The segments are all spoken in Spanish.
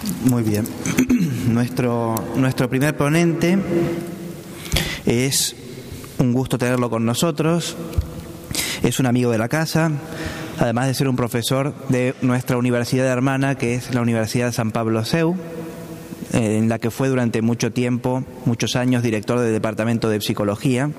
Muy bien. Nuestro primer ponente es un gusto tenerlo con nosotros. Es un amigo de la casa, además de ser un profesor de nuestra universidad hermana, que es la Universidad de San Pablo CEU, en la que fue durante mucho tiempo, muchos años, director del Departamento de Psicología,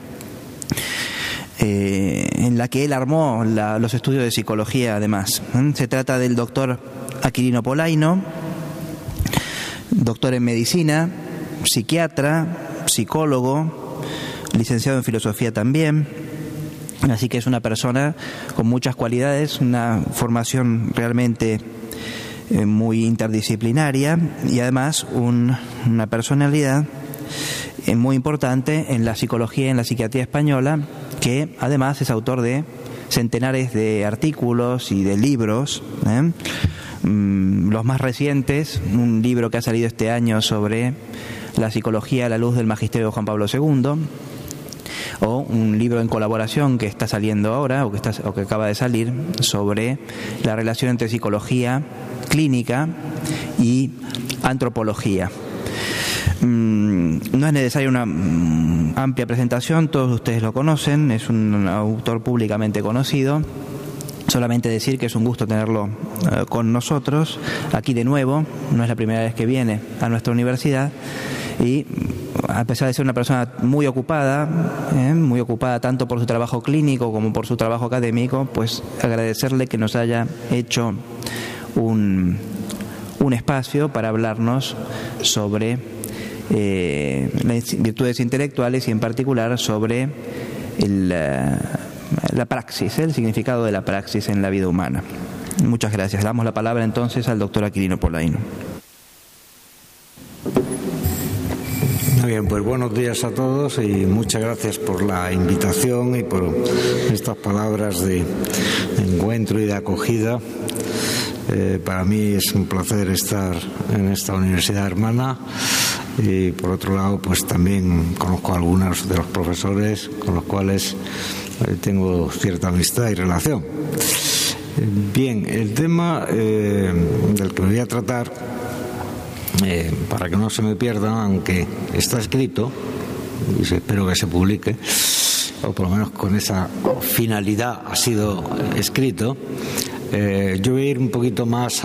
en la que él armó los estudios de psicología además. Se trata del doctor Aquilino Polaino, doctor en medicina, psiquiatra, psicólogo, licenciado en filosofía también. Así que es una persona con muchas cualidades, una formación realmente muy interdisciplinaria y además una personalidad muy importante en la psicología y en la psiquiatría española, que además es autor de centenares de artículos y de libros. Los más recientes, un libro que ha salido este año sobre la psicología a la luz del magisterio de Juan Pablo II, o un libro en colaboración que está saliendo ahora o que acaba de salir sobre la relación entre psicología clínica y antropología. No es necesaria una amplia presentación, todos ustedes lo conocen, es un autor públicamente conocido. Solamente decir que es un gusto tenerlo con nosotros aquí de nuevo. No es la primera vez que viene a nuestra universidad y a pesar de ser una persona muy ocupada tanto por su trabajo clínico como por su trabajo académico, pues agradecerle que nos haya hecho un espacio para hablarnos sobre las virtudes intelectuales y en particular sobre la praxis, el significado de la praxis en la vida humana. Muchas gracias. Damos la palabra entonces al doctor Aquilino Polaino. Muy bien, pues buenos días a todos y muchas gracias por la invitación y por estas palabras de encuentro y de acogida. Para mí es un placer estar en esta universidad hermana y por otro lado pues también conozco a algunos de los profesores con los cuales tengo cierta amistad y relación. Bien, el tema del que me voy a tratar, para que no se me pierda, aunque está escrito y espero que se publique, o por lo menos con esa finalidad ha sido escrito, yo voy a ir un poquito más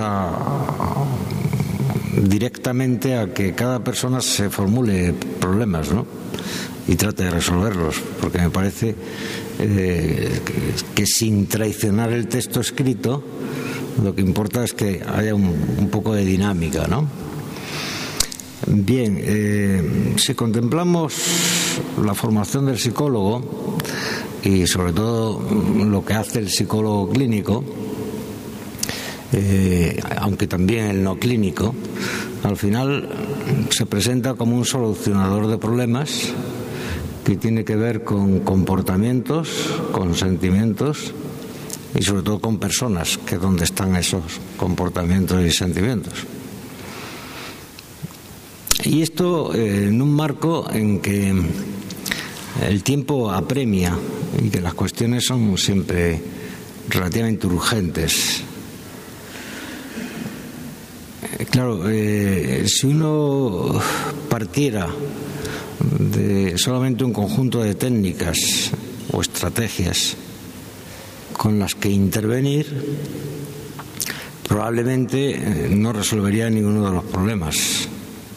directamente a que cada persona se formule problemas, ¿no? Y trate de resolverlos, porque me parece que sin traicionar el texto escrito, lo que importa es que haya un poco de dinámica, ¿no? Bien, si contemplamos la formación del psicólogo y sobre todo lo que hace el psicólogo clínico, aunque también el no clínico, al final se presenta como un solucionador de problemas que tiene que ver con comportamientos, con sentimientos y sobre todo con personas, que es donde están esos comportamientos y sentimientos. Y esto en un marco en que el tiempo apremia y que las cuestiones son siempre relativamente urgentes. Claro, si uno partiera de solamente un conjunto de técnicas o estrategias con las que intervenir, probablemente no resolvería ninguno de los problemas,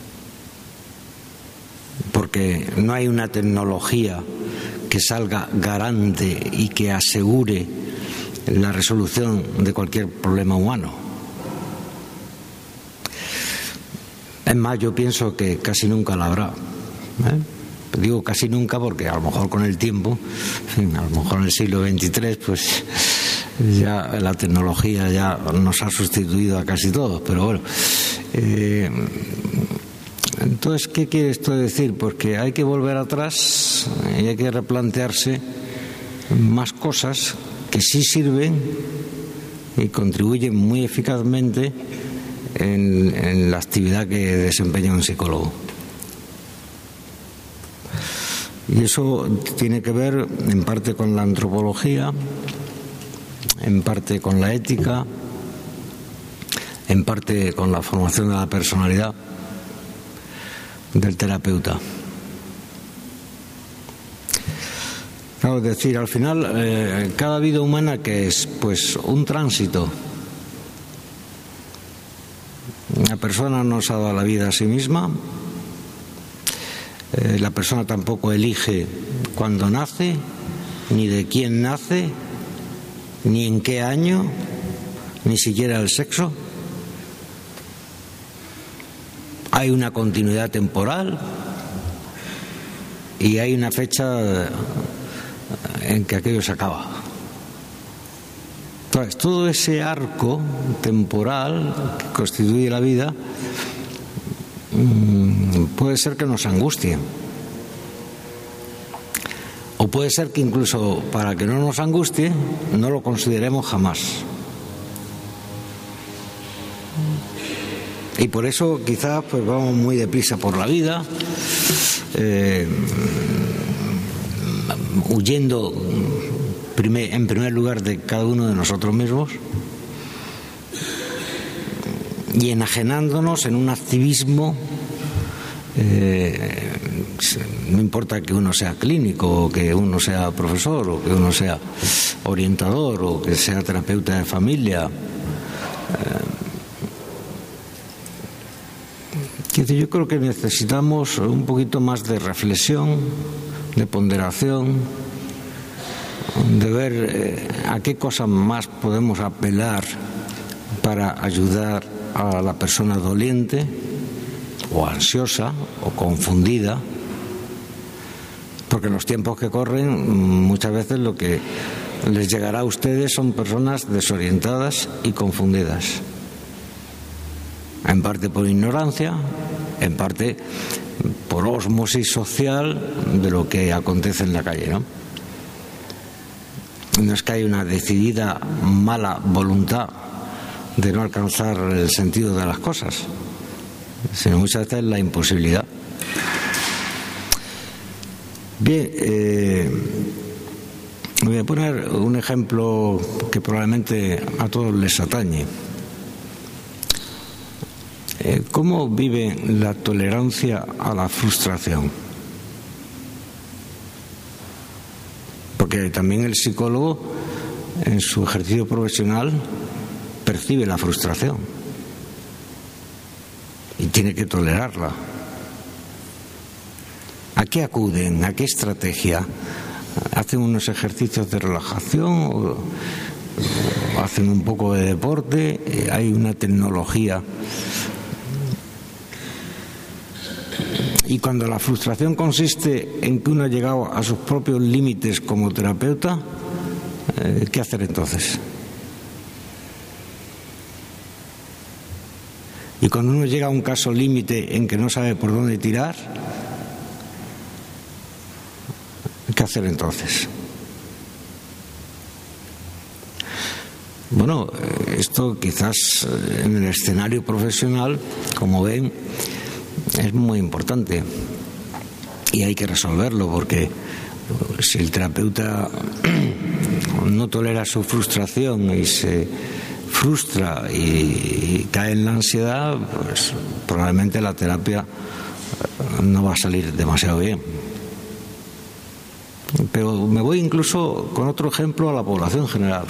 porque no hay una tecnología que salga garante y que asegure la resolución de cualquier problema humano. Es más, yo pienso que casi nunca la habrá. Digo casi nunca porque a lo mejor con el tiempo, a lo mejor en el siglo XXIII, pues ya la tecnología ya nos ha sustituido a casi todos, pero bueno. Entonces, ¿qué quiere esto decir? Porque hay que volver atrás y hay que replantearse más cosas que sí sirven y contribuyen muy eficazmente en la actividad que desempeña un psicólogo. Y eso tiene que ver en parte con la antropología, en parte con la ética, en parte con la formación de la personalidad del terapeuta. Claro, es decir, al final, cada vida humana, que es pues un tránsito. La persona no se ha dado la vida a sí misma. La persona tampoco elige cuándo nace, ni de quién nace, ni en qué año, ni siquiera el sexo. Hay una continuidad temporal y hay una fecha en que aquello se acaba. Entonces, todo ese arco temporal que constituye la vida puede ser que nos angustie. O puede ser que incluso para que no nos angustie, no lo consideremos jamás. Y por eso quizás pues vamos muy deprisa por la vida, huyendo en primer lugar de cada uno de nosotros mismos y enajenándonos en un activismo. No importa que uno sea clínico, o que uno sea profesor, o que uno sea orientador, o que sea terapeuta de familia. Yo creo que necesitamos un poquito más de reflexión, de ponderación, de ver a qué cosas más podemos apelar para ayudar a la persona doliente o ansiosa o confundida, porque en los tiempos que corren muchas veces lo que les llegará a ustedes son personas desorientadas y confundidas, en parte por ignorancia, en parte por ósmosis social de lo que acontece en la calle, ¿no? No es que haya una decidida mala voluntad de no alcanzar el sentido de las cosas, sino muchas veces la imposibilidad. Bien, voy a poner un ejemplo que probablemente a todos les atañe. ¿Cómo vive la tolerancia a la frustración? Porque también el psicólogo, en su ejercicio profesional, percibe la frustración y tiene que tolerarla. ¿A qué acuden? ¿A qué estrategia? ¿Hacen unos ejercicios de relajación o hacen un poco de deporte? ¿Hay una tecnología? Y cuando la frustración consiste en que uno ha llegado a sus propios límites como terapeuta, ¿qué hacer entonces? Y cuando uno llega a un caso límite en que no sabe por dónde tirar, ¿qué hacer entonces? Bueno, esto quizás en el escenario profesional, como ven, es muy importante y hay que resolverlo, porque si el terapeuta no tolera su frustración y se frustra y cae en la ansiedad, pues probablemente la terapia no va a salir demasiado bien. Pero me voy incluso con otro ejemplo a la población general.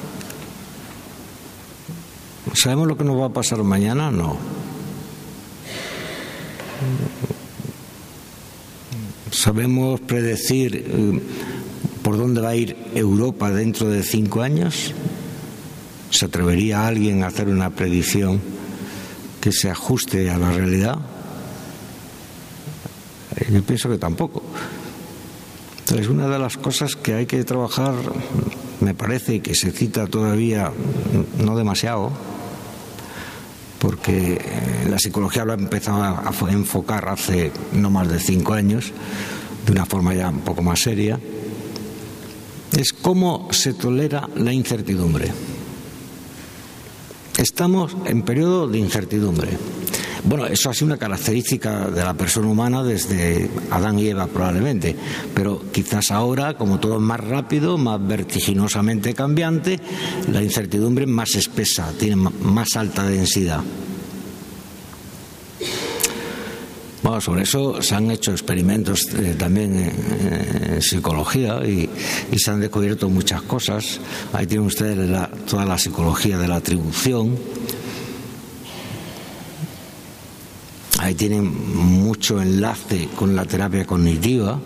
¿Sabemos lo que nos va a pasar mañana? No. ¿Sabemos predecir por dónde va a ir Europa dentro de 5 años? ¿Se atrevería alguien a hacer una predicción que se ajuste a la realidad? Yo pienso que tampoco. Entonces, una de las cosas que hay que trabajar, me parece que se cita todavía no demasiado, porque la psicología lo ha empezado a enfocar hace no más de 5 años, de una forma ya un poco más seria, es cómo se tolera la incertidumbre. Estamos en periodo de incertidumbre. Bueno, eso ha sido una característica de la persona humana desde Adán y Eva probablemente, pero quizás ahora, como todo es más rápido, más vertiginosamente cambiante, la incertidumbre es más espesa, tiene más alta densidad. Bueno, sobre eso se han hecho experimentos también en psicología y se han descubierto muchas cosas. Ahí tienen ustedes toda la psicología de la atribución. Ahí tienen mucho enlace con la terapia cognitiva.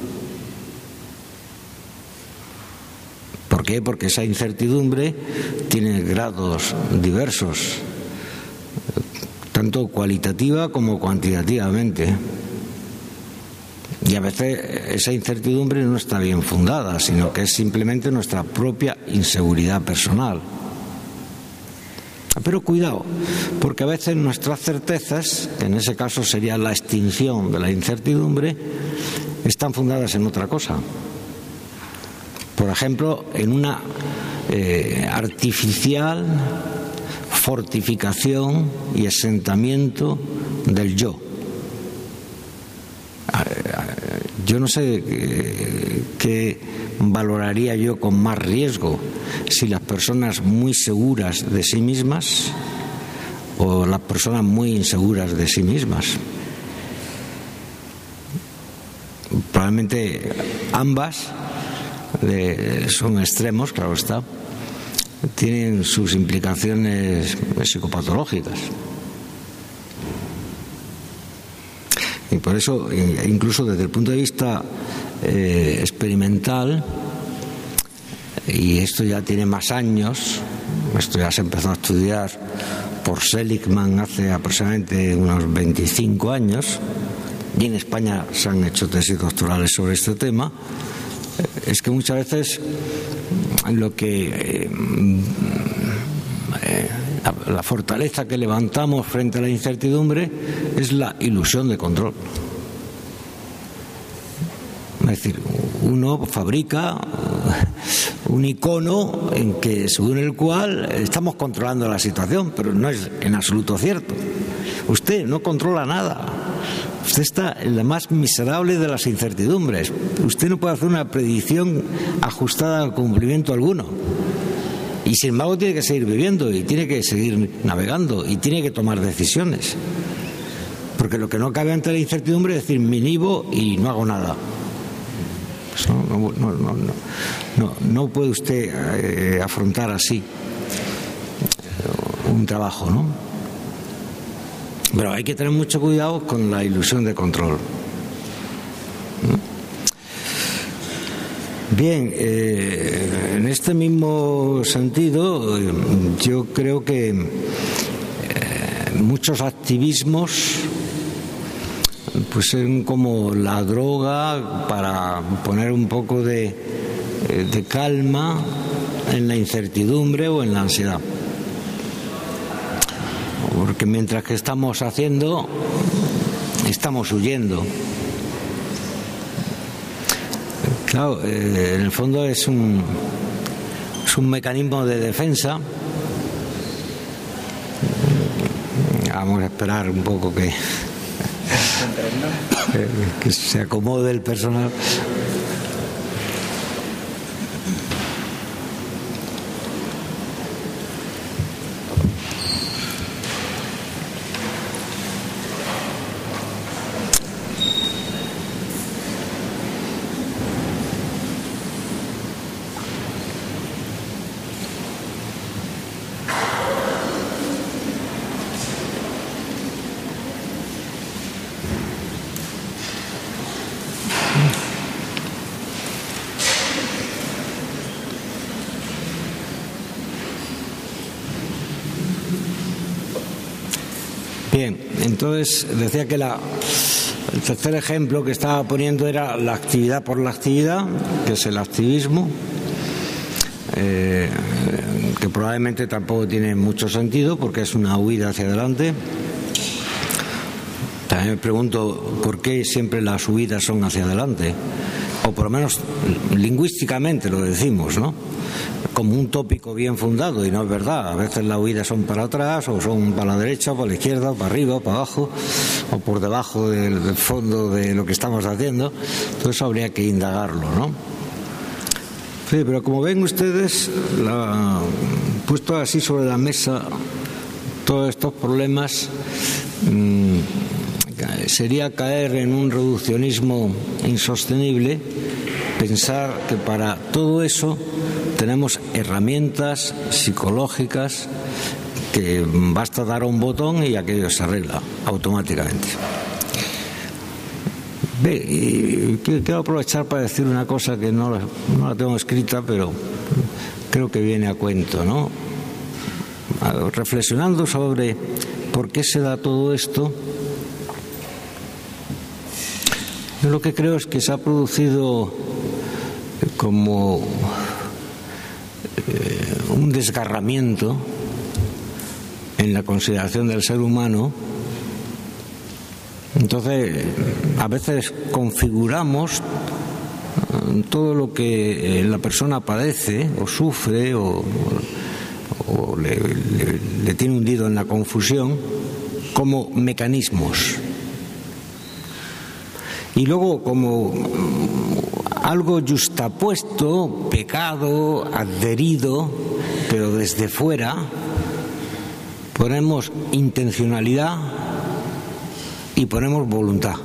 ¿Por qué? Porque esa incertidumbre tiene grados diversos, tanto cualitativa como cuantitativamente. Y a veces esa incertidumbre no está bien fundada, sino que es simplemente nuestra propia inseguridad personal. Pero cuidado, porque a veces nuestras certezas, que en ese caso sería la extinción de la incertidumbre, están fundadas en otra cosa. Por ejemplo, en una artificial fortificación y asentamiento del yo. Yo no sé qué valoraría yo con más riesgo, si las personas muy seguras de sí mismas o las personas muy inseguras de sí mismas. Probablemente ambas son extremos, claro está, tienen sus implicaciones psicopatológicas. Y por eso, incluso desde el punto de vista experimental, y esto ya tiene más años, esto ya se empezó a estudiar por Seligman hace aproximadamente unos 25 años, y en España se han hecho tesis doctorales sobre este tema, es que muchas veces lo que la fortaleza que levantamos frente a la incertidumbre es la ilusión de control. Es decir, uno fabrica un icono según el cual estamos controlando la situación, pero no es en absoluto cierto. Usted no controla nada. Usted está en la más miserable de las incertidumbres. Usted no puede hacer una predicción ajustada al cumplimiento alguno. Y sin embargo tiene que seguir viviendo y tiene que seguir navegando y tiene que tomar decisiones. Porque lo que no cabe ante la incertidumbre es decir, me inhibo y no hago nada. Pues no puede usted afrontar así un trabajo, ¿no? Pero hay que tener mucho cuidado con la ilusión de control. Bien, en este mismo sentido, yo creo que muchos activismos pues son como la droga para poner un poco de calma en la incertidumbre o en la ansiedad. Porque mientras que estamos haciendo, estamos huyendo. Claro, en el fondo es un mecanismo de defensa. Vamos a esperar un poco que se acomode el personal. Bien, entonces decía que el tercer ejemplo que estaba poniendo era la actividad por la actividad, que es el activismo, que probablemente tampoco tiene mucho sentido porque es una huida hacia adelante. También me pregunto por qué siempre las huidas son hacia adelante. o por lo menos lingüísticamente lo decimos, ¿no?, como un tópico bien fundado, y no es verdad. A veces las huidas son para atrás, o son para la derecha, o para la izquierda, o para arriba, o para abajo, o por debajo del fondo de lo que estamos haciendo. Todo eso habría que indagarlo, ¿no? Sí, pero como ven ustedes, puesto así sobre la mesa todos estos problemas, sería caer en un reduccionismo insostenible pensar que para todo eso tenemos herramientas psicológicas que basta dar a un botón y aquello se arregla automáticamente. Y quiero aprovechar para decir una cosa que no la tengo escrita, pero creo que viene a cuento, ¿no? Reflexionando sobre por qué se da todo esto, yo lo que creo es que se ha producido como un desgarramiento en la consideración del ser humano. Entonces, a veces configuramos todo lo que la persona padece o sufre o le tiene hundido en la confusión como mecanismos. Y luego, como algo yuxtapuesto, pecado, adherido, pero desde fuera, ponemos intencionalidad y ponemos voluntad.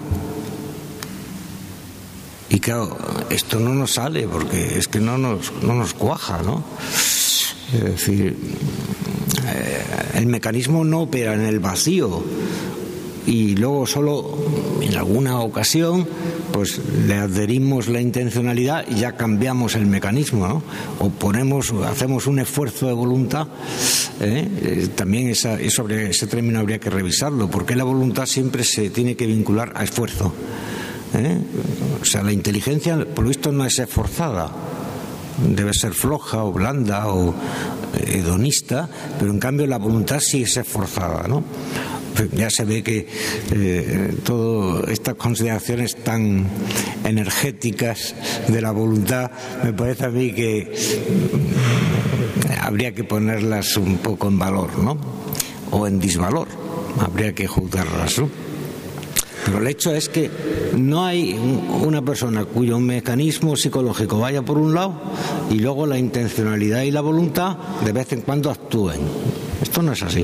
Y claro, esto no nos sale porque es que no nos cuaja, ¿no? Es decir, el mecanismo no opera en el vacío, y luego solo en alguna ocasión pues le adherimos la intencionalidad y ya cambiamos el mecanismo, ¿no? O hacemos un esfuerzo de voluntad. También ese término habría que revisarlo, porque la voluntad siempre se tiene que vincular a esfuerzo. O sea, la inteligencia, por lo visto, no es esforzada, debe ser floja o blanda o hedonista, pero en cambio la voluntad sí es esforzada, ¿no? Ya se ve que todas estas consideraciones tan energéticas de la voluntad, me parece a mí que habría que ponerlas un poco en valor, ¿no? O en disvalor, habría que juzgarlas, ¿no? Pero el hecho es que no hay una persona cuyo mecanismo psicológico vaya por un lado y luego la intencionalidad y la voluntad de vez en cuando actúen. Esto no es así.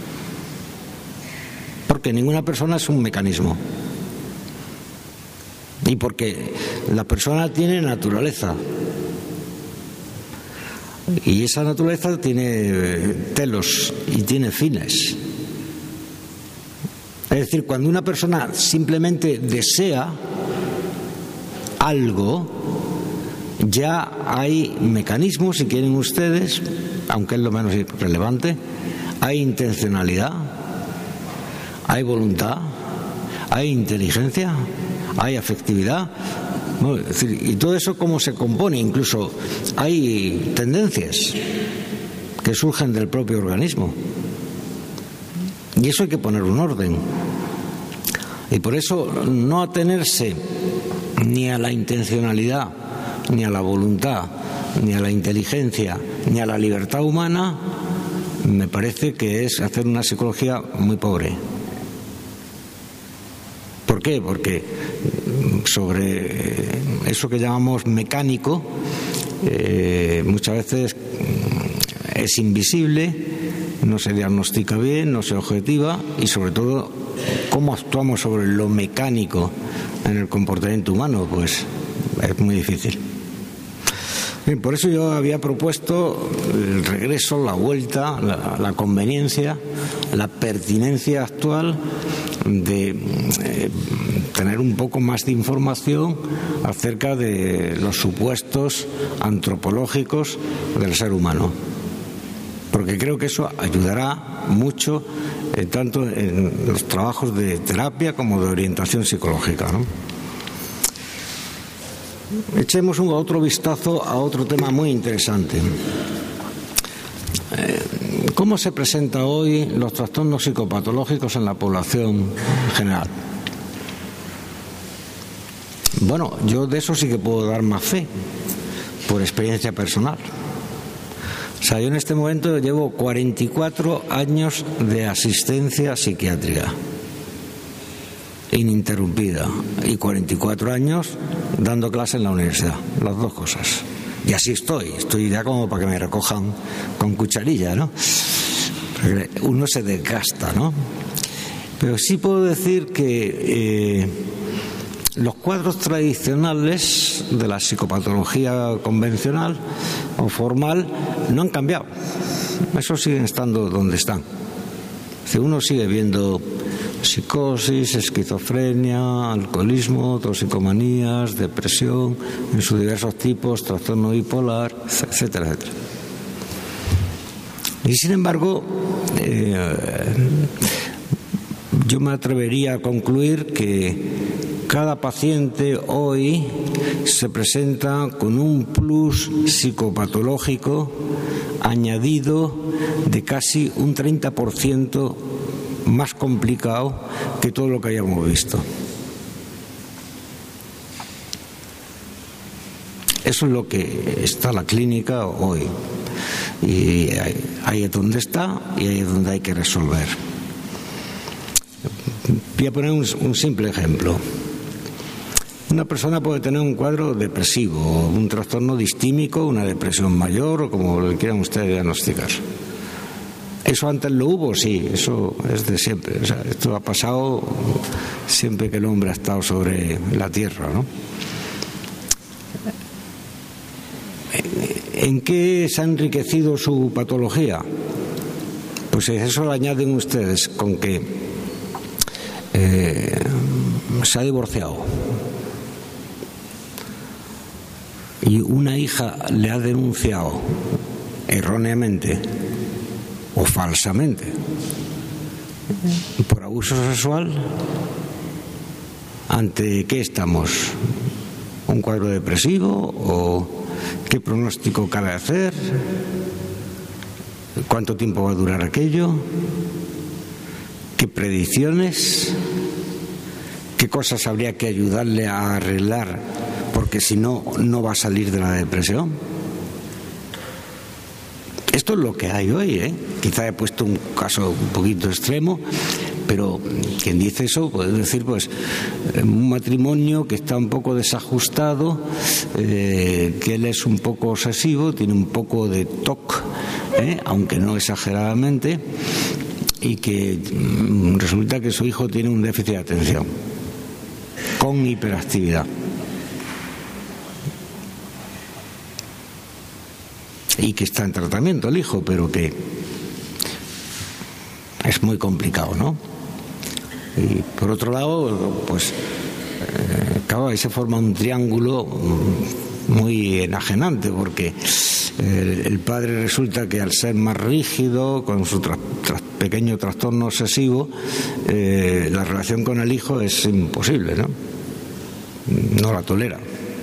Porque ninguna persona es un mecanismo. Y porque la persona tiene naturaleza. Y esa naturaleza tiene telos y tiene fines. Es decir, cuando una persona simplemente desea algo, ya hay mecanismos, si quieren ustedes, aunque es lo menos relevante, hay intencionalidad, hay voluntad, hay inteligencia, hay afectividad. No, es decir, y todo eso cómo se compone, incluso hay tendencias que surgen del propio organismo. Y eso hay que poner un orden. Y por eso no atenerse ni a la intencionalidad, ni a la voluntad, ni a la inteligencia, ni a la libertad humana, me parece que es hacer una psicología muy pobre. ¿Por qué? Porque sobre eso que llamamos mecánico, muchas veces es invisible, no se diagnostica bien, no se objetiva, y sobre todo cómo actuamos sobre lo mecánico en el comportamiento humano, pues es muy difícil. Bien, por eso yo había propuesto el regreso, la vuelta, la conveniencia, la pertinencia actual de tener un poco más de información acerca de los supuestos antropológicos del ser humano. Porque creo que eso ayudará mucho tanto en los trabajos de terapia como de orientación psicológica, ¿no? Echemos otro vistazo a otro tema muy interesante. ¿Cómo se presentan hoy los trastornos psicopatológicos en la población general? Bueno, yo de eso sí que puedo dar más fe, por experiencia personal. O sea, yo en este momento llevo 44 años de asistencia psiquiátrica ininterrumpida y 44 años dando clase en la universidad, las dos cosas. Y así estoy ya como para que me recojan con cucharilla, ¿no? Porque uno se desgasta, ¿no? Pero sí puedo decir que los cuadros tradicionales de la psicopatología convencional o formal no han cambiado. Esos siguen estando donde están. Si uno sigue viendo psicosis, esquizofrenia, alcoholismo, toxicomanías, depresión en sus diversos tipos, trastorno bipolar, etcétera, etcétera. Y sin embargo, yo me atrevería a concluir que cada paciente hoy se presenta con un plus psicopatológico añadido de casi un 30% más complicado que todo lo que hayamos visto. Eso es lo que está la clínica hoy. Y ahí es donde está y ahí es donde hay que resolver. Voy a poner un simple ejemplo. Una persona puede tener un cuadro depresivo, un trastorno distímico, una depresión mayor o como le quieran ustedes diagnosticar. ¿Eso antes lo hubo? Sí, eso es de siempre. O sea, esto ha pasado siempre que el hombre ha estado sobre la tierra, ¿no? ¿En qué se ha enriquecido su patología? Pues eso lo añaden ustedes con que se ha divorciado y una hija le ha denunciado erróneamente o falsamente por abuso sexual. ¿Ante qué estamos? ¿Un cuadro depresivo? ¿O qué pronóstico cabe hacer? ¿Cuánto tiempo va a durar aquello? ¿Qué predicciones? ¿Qué cosas habría que ayudarle a arreglar? Porque si no, no va a salir de la depresión. Esto es lo que hay hoy, ¿eh? Quizá he puesto un caso un poquito extremo, pero quien dice eso puede decir, pues, un matrimonio que está un poco desajustado, que él es un poco obsesivo, tiene un poco de TOC, aunque no exageradamente, y que resulta que su hijo tiene un déficit de atención con hiperactividad. Y que está en tratamiento el hijo, pero que es muy complicado, ¿no? Y por otro lado, pues claro, ahí se forma un triángulo muy enajenante, porque el padre resulta que al ser más rígido, con su pequeño trastorno obsesivo, la relación con el hijo es imposible, ¿no? No la tolera.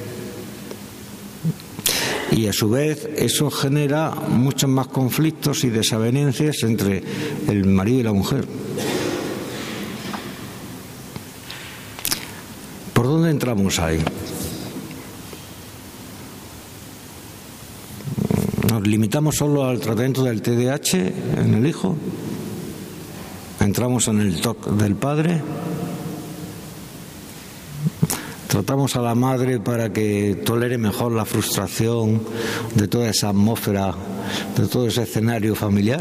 Y a su vez eso genera muchos más conflictos y desavenencias entre el marido y la mujer. ¿Por dónde entramos ahí? ¿Nos limitamos solo al tratamiento del TDAH en el hijo? ¿Entramos en el TOC del padre? ¿Tratamos a la madre para que tolere mejor la frustración de toda esa atmósfera, de todo ese escenario familiar?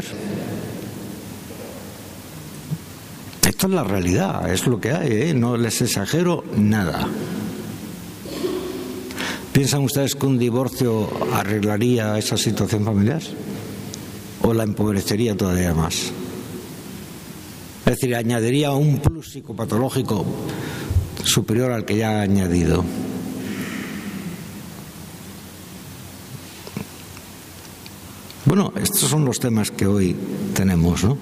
Esto es la realidad, es lo que hay, ¿eh? No les exagero nada. ¿Piensan ustedes que un divorcio arreglaría esa situación familiar? ¿O la empobrecería todavía más? Es decir, añadiría un plus psicopatológico superior al que ya ha añadido. Bueno, estos son los temas que hoy tenemos, ¿no?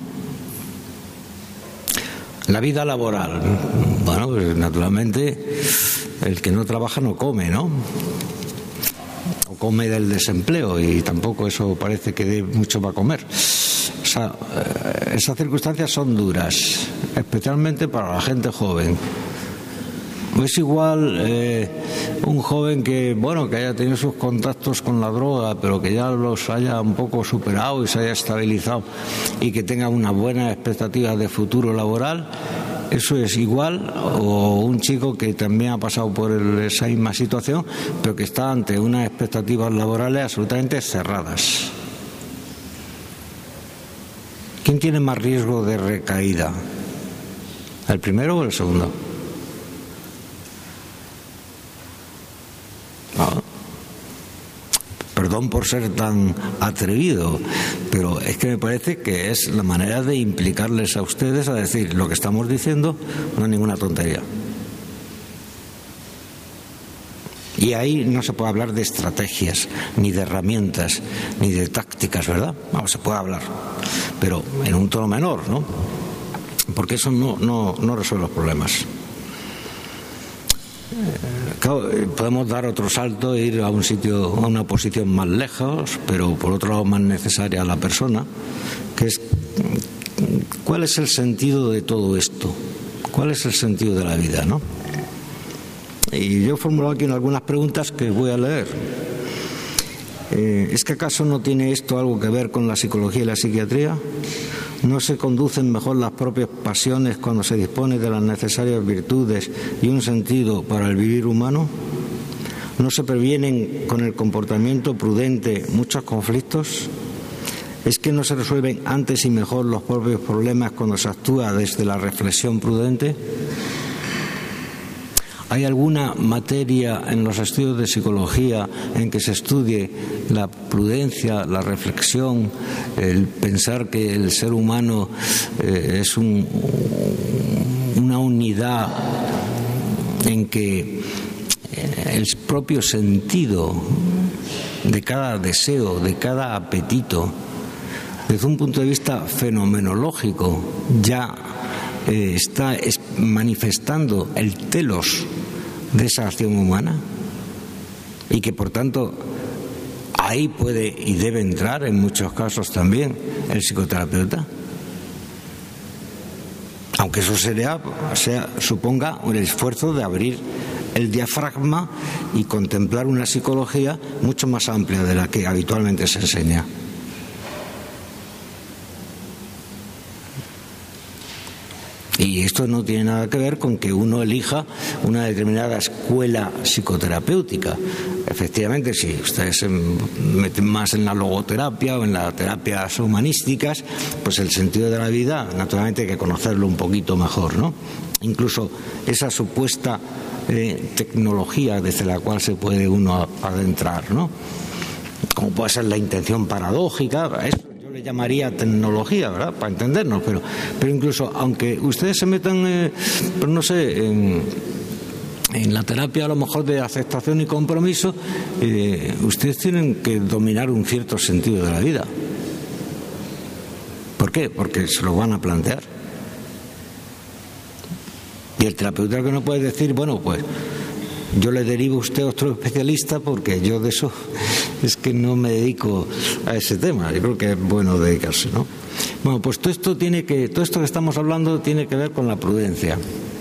La vida laboral. Bueno, pues naturalmente el que no trabaja no come, ¿no? O come del desempleo, y tampoco eso parece que dé mucho para comer. O sea, esas circunstancias son duras, especialmente para la gente joven. Es igual un joven que haya tenido sus contactos con la droga, pero que ya los haya un poco superado y se haya estabilizado y que tenga unas buenas expectativas de futuro laboral. Eso es igual, o un chico que también ha pasado por esa misma situación, pero que está ante unas expectativas laborales absolutamente cerradas. ¿Quién tiene más riesgo de recaída? ¿El primero o el segundo? Perdón por ser tan atrevido, pero es que me parece que es la manera de implicarles a ustedes a decir lo que estamos diciendo no es ninguna tontería. Y ahí no se puede hablar de estrategias, ni de herramientas, ni de tácticas, ¿verdad? No, se puede hablar, pero en un tono menor, ¿no? Porque eso no resuelve los problemas. Claro, podemos dar otro salto e ir a un sitio, a una posición más lejos, pero por otro lado más necesaria a la persona, que es ¿cuál es el sentido de todo esto? ¿Cuál es el sentido de la vida, no? Y yo he formulado aquí algunas preguntas que voy a leer. ¿Es que acaso no tiene esto algo que ver con la psicología y la psiquiatría? ¿No se conducen mejor las propias pasiones cuando se dispone de las necesarias virtudes y un sentido para el vivir humano? ¿No se previenen con el comportamiento prudente muchos conflictos? ¿Es que no se resuelven antes y mejor los propios problemas cuando se actúa desde la reflexión prudente? ¿Hay alguna materia en los estudios de psicología en que se estudie la prudencia, la reflexión, el pensar que el ser humano es una unidad en que el propio sentido de cada deseo, de cada apetito, desde un punto de vista fenomenológico, ya está manifestando el telos de esa acción humana, y que por tanto ahí puede y debe entrar en muchos casos también el psicoterapeuta, aunque eso suponga un esfuerzo de abrir el diafragma y contemplar una psicología mucho más amplia de la que habitualmente se enseña. Y esto no tiene nada que ver con que uno elija una determinada escuela psicoterapéutica. Efectivamente, si ustedes se meten más en la logoterapia o en las terapias humanísticas, pues el sentido de la vida, naturalmente hay que conocerlo un poquito mejor, ¿no? Incluso esa supuesta tecnología desde la cual se puede uno adentrar, ¿no? Como puede ser la intención paradójica, eso le llamaría tecnología, ¿verdad? Para entendernos, pero incluso aunque ustedes se metan, pues no sé, en la terapia a lo mejor de aceptación y compromiso, ustedes tienen que dominar un cierto sentido de la vida. ¿Por qué? Porque se lo van a plantear. Y el terapeuta que no puede decir, bueno, pues yo le derivo a usted a otro especialista porque yo de eso es que no me dedico a ese tema. Yo creo que es bueno dedicarse, ¿no? Bueno, pues todo esto que estamos hablando tiene que ver con la prudencia,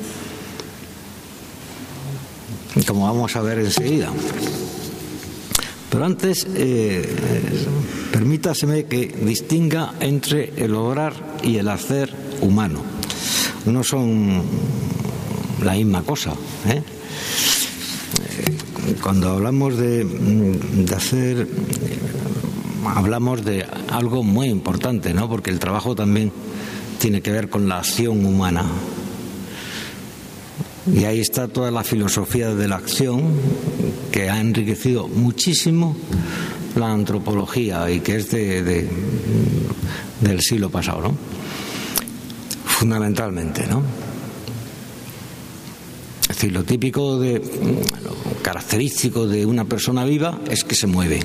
como vamos a ver enseguida. Pero antes, permítaseme que distinga entre el obrar y el hacer humano. No son la misma cosa, ¿eh? Cuando hablamos de hacer, hablamos de algo muy importante, ¿no? Porque el trabajo también tiene que ver con la acción humana. Y ahí está toda la filosofía de la acción que ha enriquecido muchísimo la antropología y que es del siglo pasado, ¿no? Fundamentalmente, ¿no? Es decir, lo típico lo característico de una persona viva es que se mueve.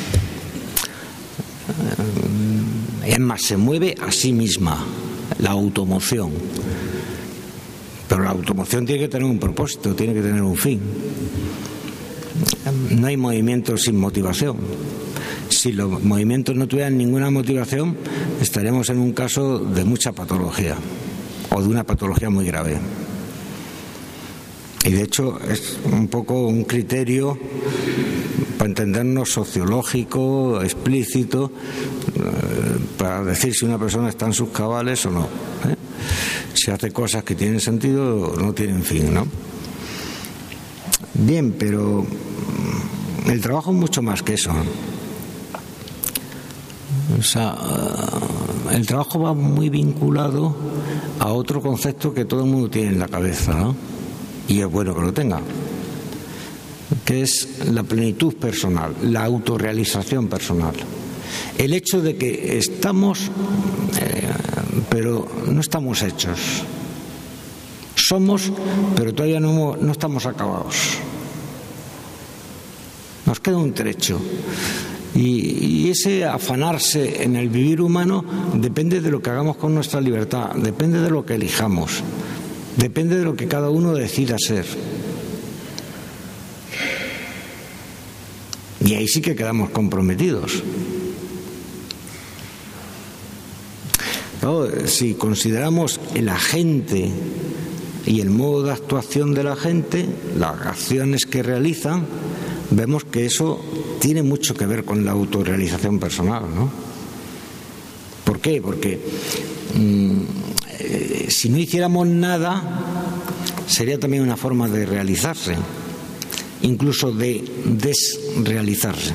Es más, se mueve a sí misma, la automoción. Pero la automoción tiene que tener un propósito, tiene que tener un fin. No hay movimiento sin motivación. Si los movimientos no tuvieran ninguna motivación, estaríamos en un caso de mucha patología o de una patología muy grave. Y de hecho es un poco un criterio, para entendernos, sociológico, explícito, para decir si una persona está en sus cabales o no, si hace cosas que tienen sentido o no tienen fin, ¿no? Bien, pero el trabajo es mucho más que eso. O sea, el trabajo va muy vinculado a otro concepto que todo el mundo tiene en la cabeza, ¿no? Y es bueno que lo tenga, que es la plenitud personal, la autorrealización personal. El hecho de que estamos, pero no estamos hechos. Somos, pero todavía no estamos acabados. Nos queda un trecho. Y ese afanarse en el vivir humano depende de lo que hagamos con nuestra libertad, depende de lo que elijamos, depende de lo que cada uno decida ser. Y ahí sí que quedamos comprometidos. Pero si consideramos el agente y el modo de actuación de la gente, las acciones que realizan, vemos que eso tiene mucho que ver con la autorrealización personal, ¿no? ¿Por qué? Porque si no hiciéramos nada, sería también una forma de realizarse, incluso de desrealizarse.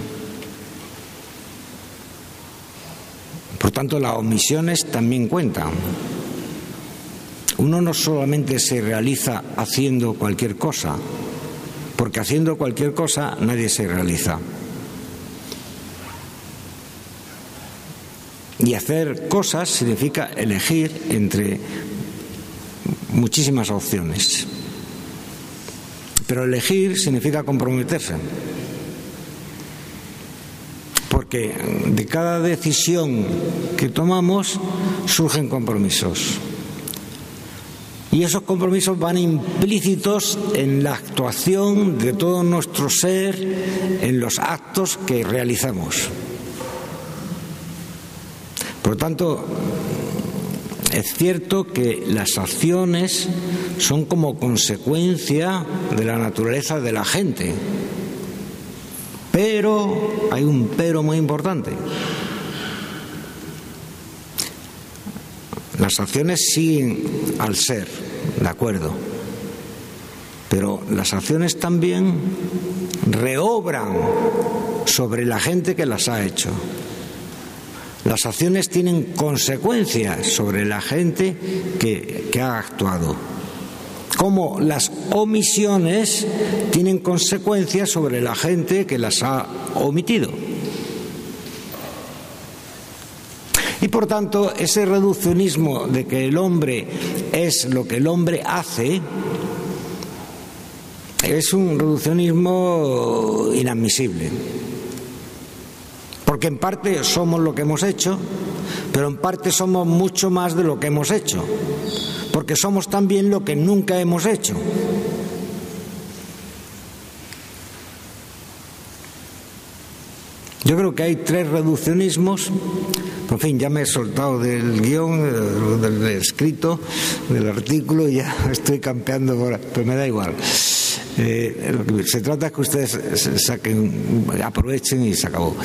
Por tanto, las omisiones también cuentan. Uno no solamente se realiza haciendo cualquier cosa, porque haciendo cualquier cosa nadie se realiza. Y hacer cosas significa elegir entre muchísimas opciones. Pero elegir significa comprometerse. Porque de cada decisión que tomamos surgen compromisos. Y esos compromisos van implícitos en la actuación de todo nuestro ser, en los actos que realizamos. Por lo tanto, es cierto que las acciones son como consecuencia de la naturaleza de la gente. Pero hay un pero muy importante. Las acciones siguen al ser, de acuerdo, pero las acciones también reobran sobre la gente que las ha hecho. Las acciones tienen consecuencias sobre la gente que ha actuado, como las omisiones tienen consecuencias sobre la gente que las ha omitido. Y por tanto, ese reduccionismo de que el hombre es lo que el hombre hace es un reduccionismo inadmisible. Porque en parte somos lo que hemos hecho, pero en parte somos mucho más de lo que hemos hecho. Porque somos también lo que nunca hemos hecho. Yo creo que hay tres reduccionismos. En fin, ya me he soltado del guión, del escrito, del artículo, y ya estoy campeando por, pero me da igual. Lo que se trata es que ustedes aprovechen y se acabó.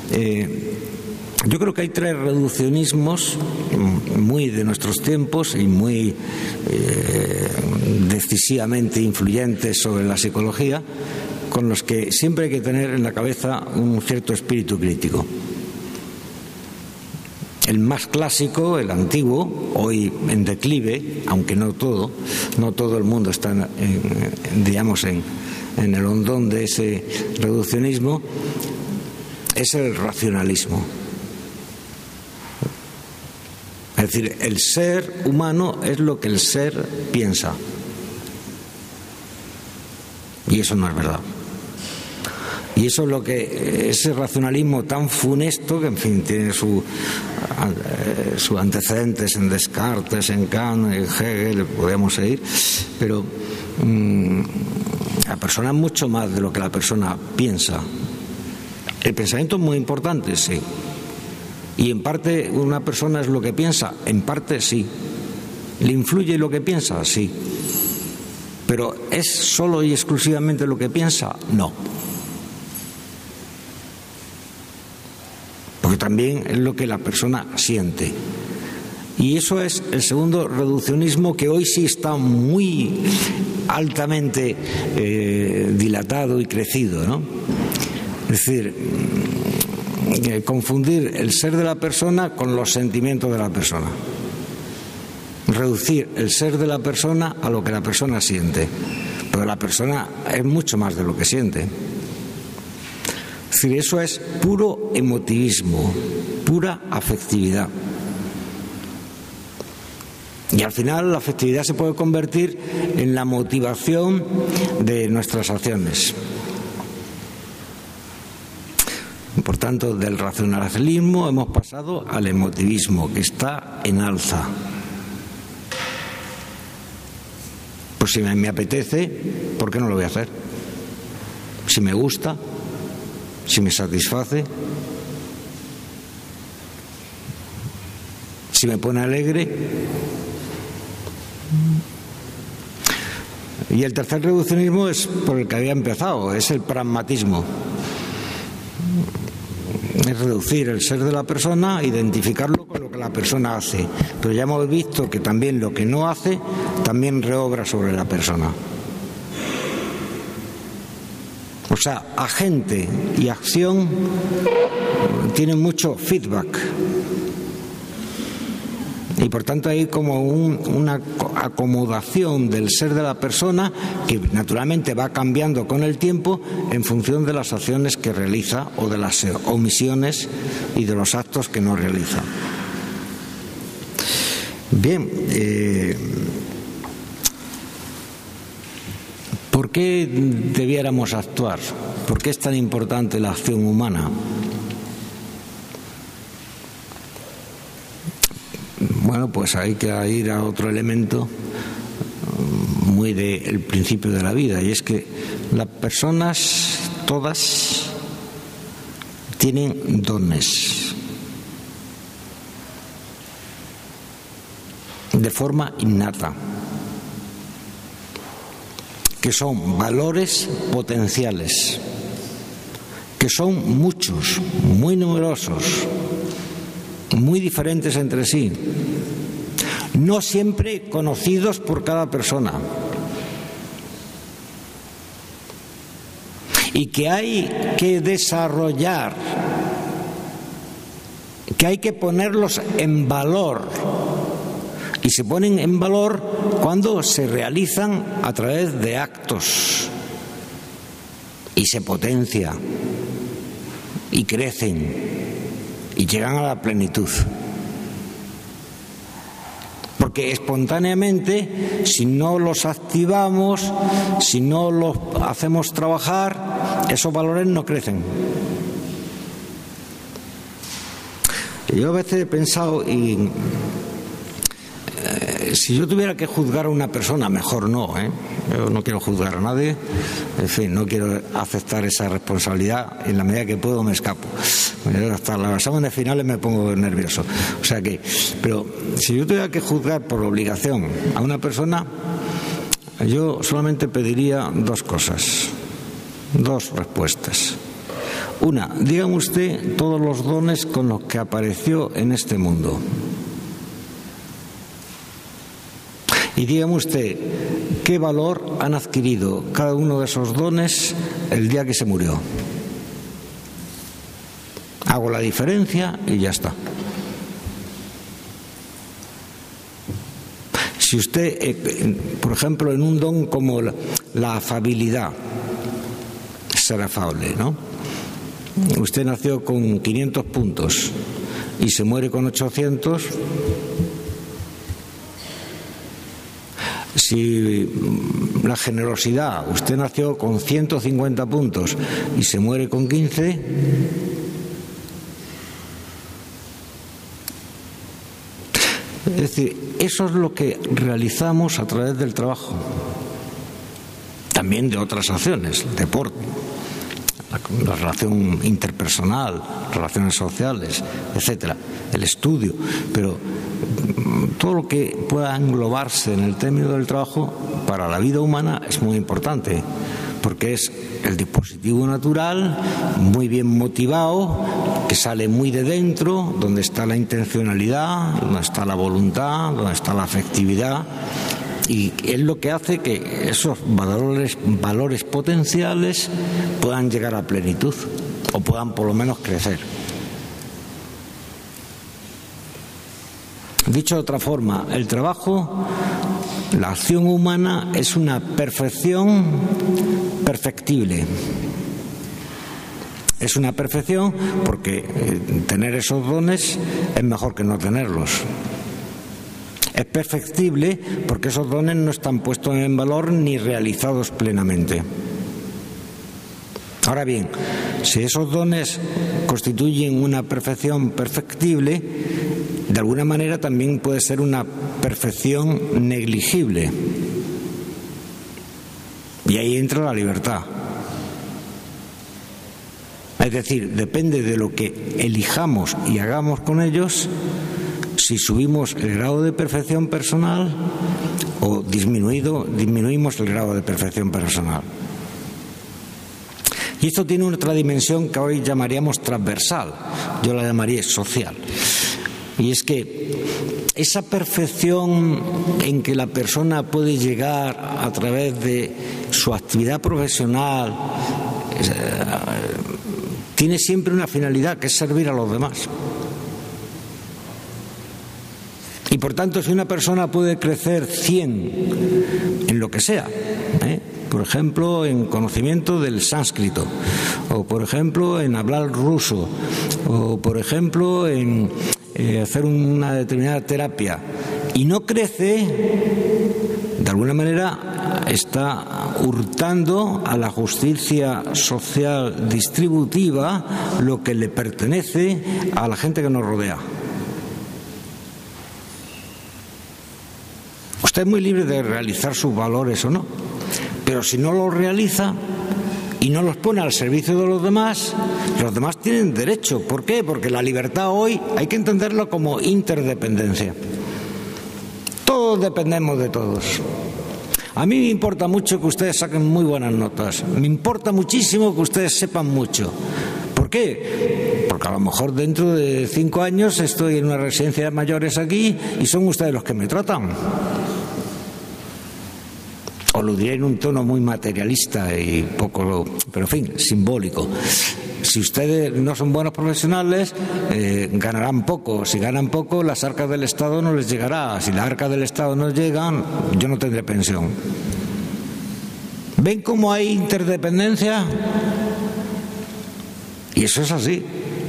Yo creo que hay tres reduccionismos muy de nuestros tiempos y muy decisivamente influyentes sobre la psicología, con los que siempre hay que tener en la cabeza un cierto espíritu crítico. El más clásico, el antiguo, hoy en declive, aunque no todo el mundo está en el hondón de ese reduccionismo, es el racionalismo. Es decir, el ser humano es lo que el ser piensa. Y eso no es verdad. Y eso es lo que ese racionalismo tan funesto, que en fin tiene sus antecedentes en Descartes, en Kant, en Hegel, podríamos seguir, pero la persona es mucho más de lo que la persona piensa. El pensamiento es muy importante, sí. Y en parte una persona es lo que piensa, en parte sí. ¿Le influye lo que piensa? Sí. Pero ¿es solo y exclusivamente lo que piensa? No. Porque también es lo que la persona siente. Y eso es el segundo reduccionismo, que hoy sí está muy altamente dilatado y crecido, ¿no? Es decir, confundir el ser de la persona con los sentimientos de la persona. Reducir el ser de la persona a lo que la persona siente. Pero la persona es mucho más de lo que siente. Es decir, eso es puro emotivismo, pura afectividad. Y al final la afectividad se puede convertir en la motivación de nuestras acciones. Por tanto, del racionalismo hemos pasado al emotivismo, que está en alza. Pues si me apetece, ¿por qué no lo voy a hacer? Si me gusta, si me satisface, si me pone alegre. Y el tercer reduccionismo es por el que había empezado, es el pragmatismo. Es reducir el ser de la persona, identificarlo con lo que la persona hace. Pero ya hemos visto que también lo que no hace también reobra sobre la persona. O sea, agente y acción tienen mucho feedback. Y por tanto hay como una acomodación del ser de la persona que naturalmente va cambiando con el tiempo en función de las acciones que realiza o de las omisiones y de los actos que no realiza. Bien, ¿por qué debiéramos actuar? ¿Por qué es tan importante la acción humana? Bueno, pues hay que ir a otro elemento muy del principio de la vida, y es que las personas todas tienen dones de forma innata, que son valores potenciales, que son muchos, muy numerosos, muy diferentes entre sí, no siempre conocidos por cada persona, y que hay que desarrollar, que hay que ponerlos en valor, y se ponen en valor cuando se realizan a través de actos, y se potencia, y crecen, y llegan a la plenitud. Porque espontáneamente, si no los activamos, si no los hacemos trabajar, esos valores no crecen. Yo a veces he pensado, si yo tuviera que juzgar a una persona, mejor no, yo no quiero juzgar a nadie, en fin, no quiero aceptar esa responsabilidad, en la medida que puedo me escapo. Hasta los exámenes finales me pongo nervioso. O sea que, pero si yo tuviera que juzgar por obligación a una persona, yo solamente pediría dos cosas, dos respuestas. Una, dígame usted todos los dones con los que apareció en este mundo. Y dígame usted qué valor han adquirido cada uno de esos dones el día que se murió. Hago la diferencia y ya está. Si usted, por ejemplo, en un don como la afabilidad, ser afable, ¿no? Usted nació con 500 puntos y se muere con 800. Si la generosidad, usted nació con 150 puntos y se muere con 15, es decir, eso es lo que realizamos a través del trabajo, también de otras acciones, el deporte, la relación interpersonal, relaciones sociales, etcétera, el estudio, pero todo lo que pueda englobarse en el término del trabajo para la vida humana es muy importante, porque es el dispositivo natural, muy bien motivado, que sale muy de dentro, donde está la intencionalidad, donde está la voluntad, donde está la afectividad, y es lo que hace que esos valores potenciales puedan llegar a plenitud, o puedan por lo menos crecer. Dicho de otra forma, el trabajo, la acción humana, es una perfección perfectible. Es una perfección porque tener esos dones es mejor que no tenerlos. Es perfectible porque esos dones no están puestos en valor ni realizados plenamente. Ahora bien, si esos dones constituyen una perfección perfectible, de alguna manera también puede ser una perfección negligible. Y ahí entra la libertad. Es decir, depende de lo que elijamos y hagamos con ellos, si subimos el grado de perfección personal o disminuimos el grado de perfección personal. Y esto tiene otra dimensión que hoy llamaríamos transversal, yo la llamaría social. Y es que esa perfección en que la persona puede llegar a través de su actividad profesional tiene siempre una finalidad, que es servir a los demás. Y por tanto, si una persona puede crecer 100 en lo que sea, por ejemplo, en conocimiento del sánscrito, o por ejemplo, en hablar ruso, o por ejemplo, en hacer una determinada terapia, y no crece, de alguna manera está hurtando a la justicia social distributiva lo que le pertenece a la gente que nos rodea. Usted es muy libre de realizar sus valores o no, pero si no los realiza y no los pone al servicio de los demás tienen derecho. ¿Por qué? Porque la libertad hoy hay que entenderlo como interdependencia. Todos dependemos de todos. A mí me importa mucho que ustedes saquen muy buenas notas. Me importa muchísimo que ustedes sepan mucho. ¿Por qué? Porque a lo mejor dentro de 5 años estoy en una residencia de mayores aquí y son ustedes los que me tratan. O lo diré en un tono muy materialista y poco, pero en fin, simbólico. Si ustedes no son buenos profesionales, ganarán poco. Si ganan poco, las arcas del Estado no les llegará. Si las arcas del Estado no llegan, yo no tendré pensión. ¿Ven cómo hay interdependencia? Y eso es así.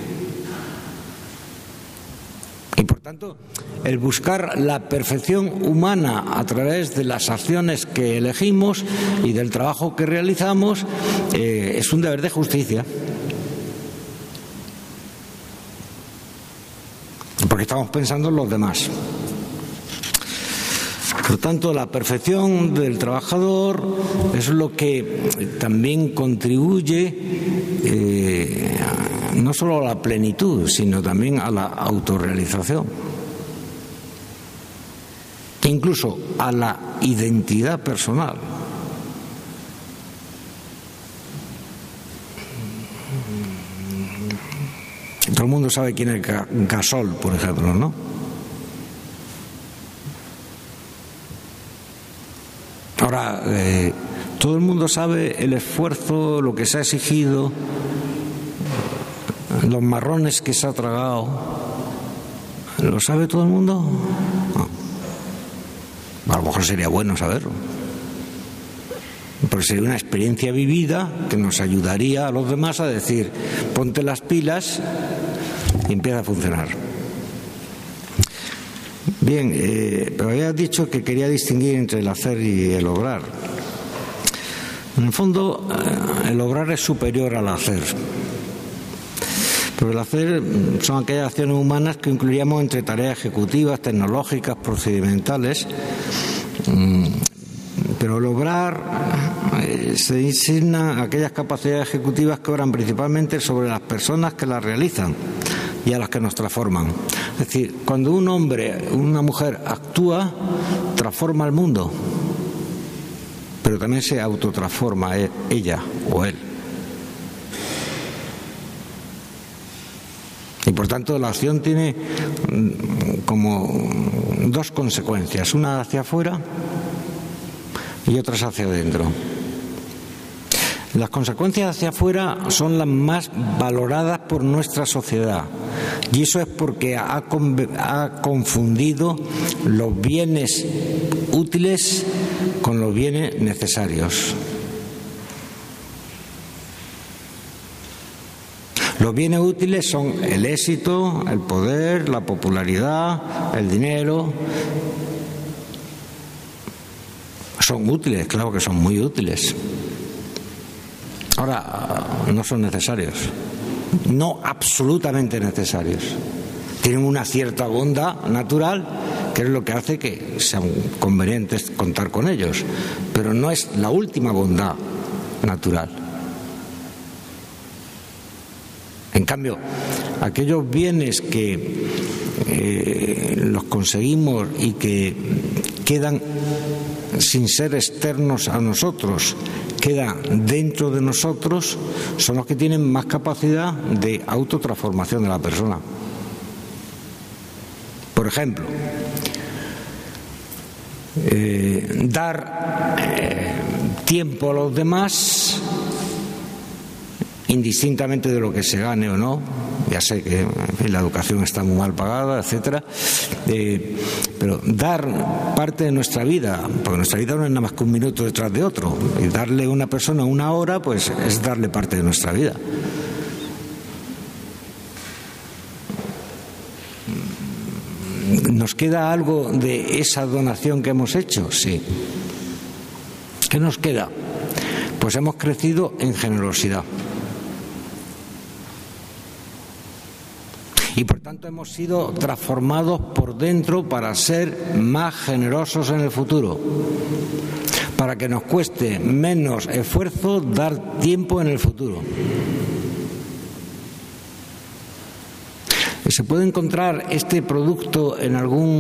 Y por tanto, el buscar la perfección humana a través de las acciones que elegimos y del trabajo que realizamos es un deber de justicia. Porque estamos pensando en los demás. Por tanto, la perfección del trabajador es lo que también contribuye no solo a la plenitud, sino también a la autorrealización. Incluso a la identidad personal. Todo el mundo sabe quién es Gasol, por ejemplo, ¿no? Ahora, todo el mundo sabe el esfuerzo, lo que se ha exigido, los marrones que se ha tragado. ¿Lo sabe todo el mundo? No. A lo mejor sería bueno saberlo. Porque sería una experiencia vivida que nos ayudaría a los demás a decir, ponte las pilas y empieza a funcionar. Bien, pero había dicho que quería distinguir entre el hacer y el obrar. En el fondo, el obrar es superior al hacer. Pero el hacer son aquellas acciones humanas que incluiríamos entre tareas ejecutivas, tecnológicas, procedimentales. Pero el obrar se designa aquellas capacidades ejecutivas que obran principalmente sobre las personas que las realizan, y a las que nos transforman. Es decir, cuando un hombre, una mujer actúa, transforma el mundo, pero también se autotransforma ella o él. Y por tanto la acción tiene como dos consecuencias, una hacia afuera y otras hacia adentro. Las consecuencias hacia afuera son las más valoradas por nuestra sociedad, y eso es porque ha confundido los bienes útiles con los bienes necesarios. Los bienes útiles son el éxito, el poder, la popularidad, el dinero. Son útiles, claro que son muy útiles. Ahora, no son necesarios, no absolutamente necesarios. Tienen una cierta bondad natural, que es lo que hace que sean convenientes contar con ellos, pero no es la última bondad natural. En cambio, aquellos bienes que los conseguimos y que quedan sin ser externos a nosotros, quedan dentro de nosotros, son los que tienen más capacidad de autotransformación de la persona. Por ejemplo, dar tiempo a los demás, indistintamente de lo que se gane o no. Ya sé que la educación está muy mal pagada, etcétera, pero dar parte de nuestra vida, porque nuestra vida no es nada más que un minuto detrás de otro, y darle a una persona una hora, pues es darle parte de nuestra vida. ¿Nos queda algo de esa donación que hemos hecho? Sí. ¿Qué nos queda? Pues hemos crecido en generosidad. Y por tanto hemos sido transformados por dentro para ser más generosos en el futuro, para que nos cueste menos esfuerzo dar tiempo en el futuro. Se puede encontrar este producto en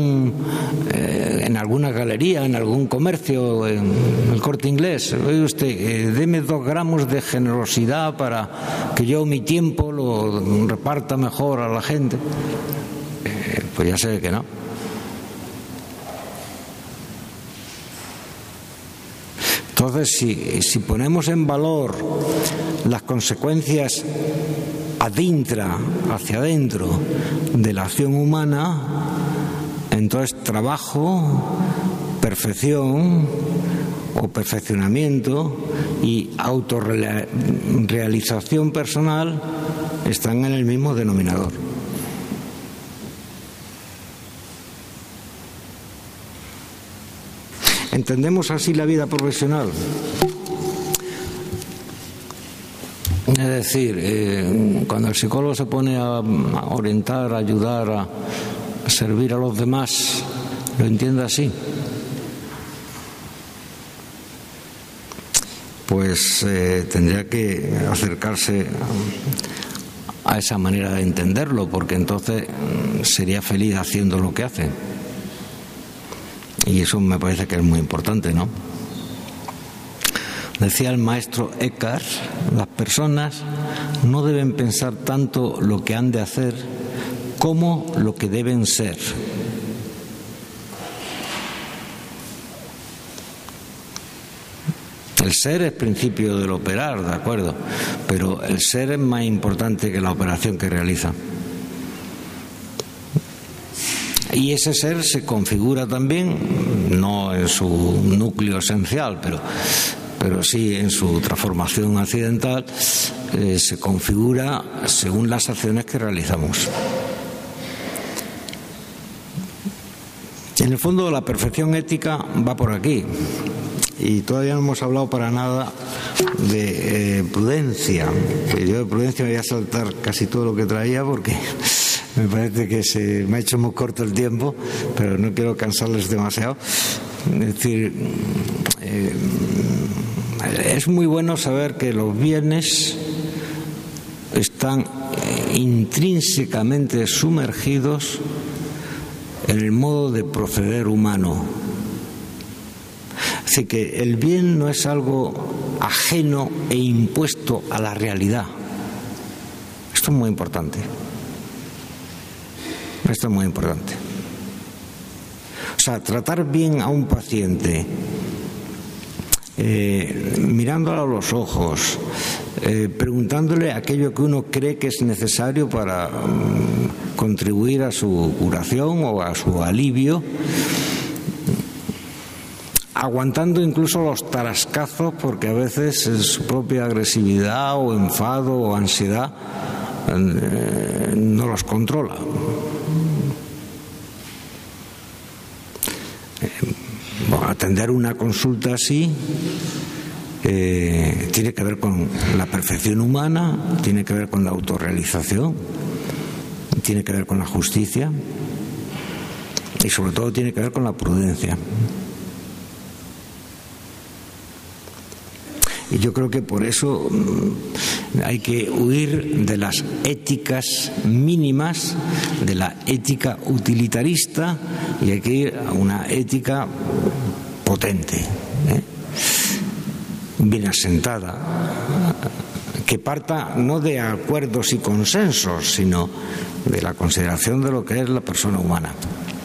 alguna galería, en algún comercio, en el Corte Inglés. Oye usted, deme 2 gramos de generosidad para que yo mi tiempo lo reparta mejor a la gente. Pues ya sé que no. Entonces, si ponemos en valor las consecuencias hacia adentro de la acción humana, entonces trabajo, perfección o perfeccionamiento y autorrealización personal están en el mismo denominador. ¿Entendemos así la vida profesional? Es decir, cuando el psicólogo se pone a orientar, a ayudar, a servir a los demás, ¿lo entiende así? Pues tendría que acercarse a esa manera de entenderlo, porque entonces sería feliz haciendo lo que hace. Y eso me parece que es muy importante, ¿no? Decía el maestro Eckhart, las personas no deben pensar tanto lo que han de hacer como lo que deben ser. El ser es principio del operar, ¿de acuerdo? Pero el ser es más importante que la operación que realiza. Y ese ser se configura también, no en su núcleo esencial, pero sí en su transformación accidental, se configura según las acciones que realizamos. En el fondo, la perfección ética va por aquí. Y todavía no hemos hablado para nada de prudencia. Yo de prudencia me voy a saltar casi todo lo que traía porque me parece que se me ha hecho muy corto el tiempo, pero no quiero cansarles demasiado. Es decir, es muy bueno saber que los bienes están intrínsecamente sumergidos en el modo de proceder humano. Así que el bien no es algo ajeno e impuesto a la realidad. Esto es muy importante. Esto es muy importante. O sea, tratar bien a un paciente, mirándolo a los ojos, preguntándole aquello que uno cree que es necesario para contribuir a su curación o a su alivio, aguantando incluso los tarascazos, porque a veces su propia agresividad o enfado o ansiedad no los controla. Atender una consulta así tiene que ver con la perfección humana, tiene que ver con la autorrealización, tiene que ver con la justicia y sobre todo tiene que ver con la prudencia. Y yo creo que por eso hay que huir de las éticas mínimas, de la ética utilitarista, y hay que ir a una ética potente, bien asentada, que parta no de acuerdos y consensos, sino de la consideración de lo que es la persona humana.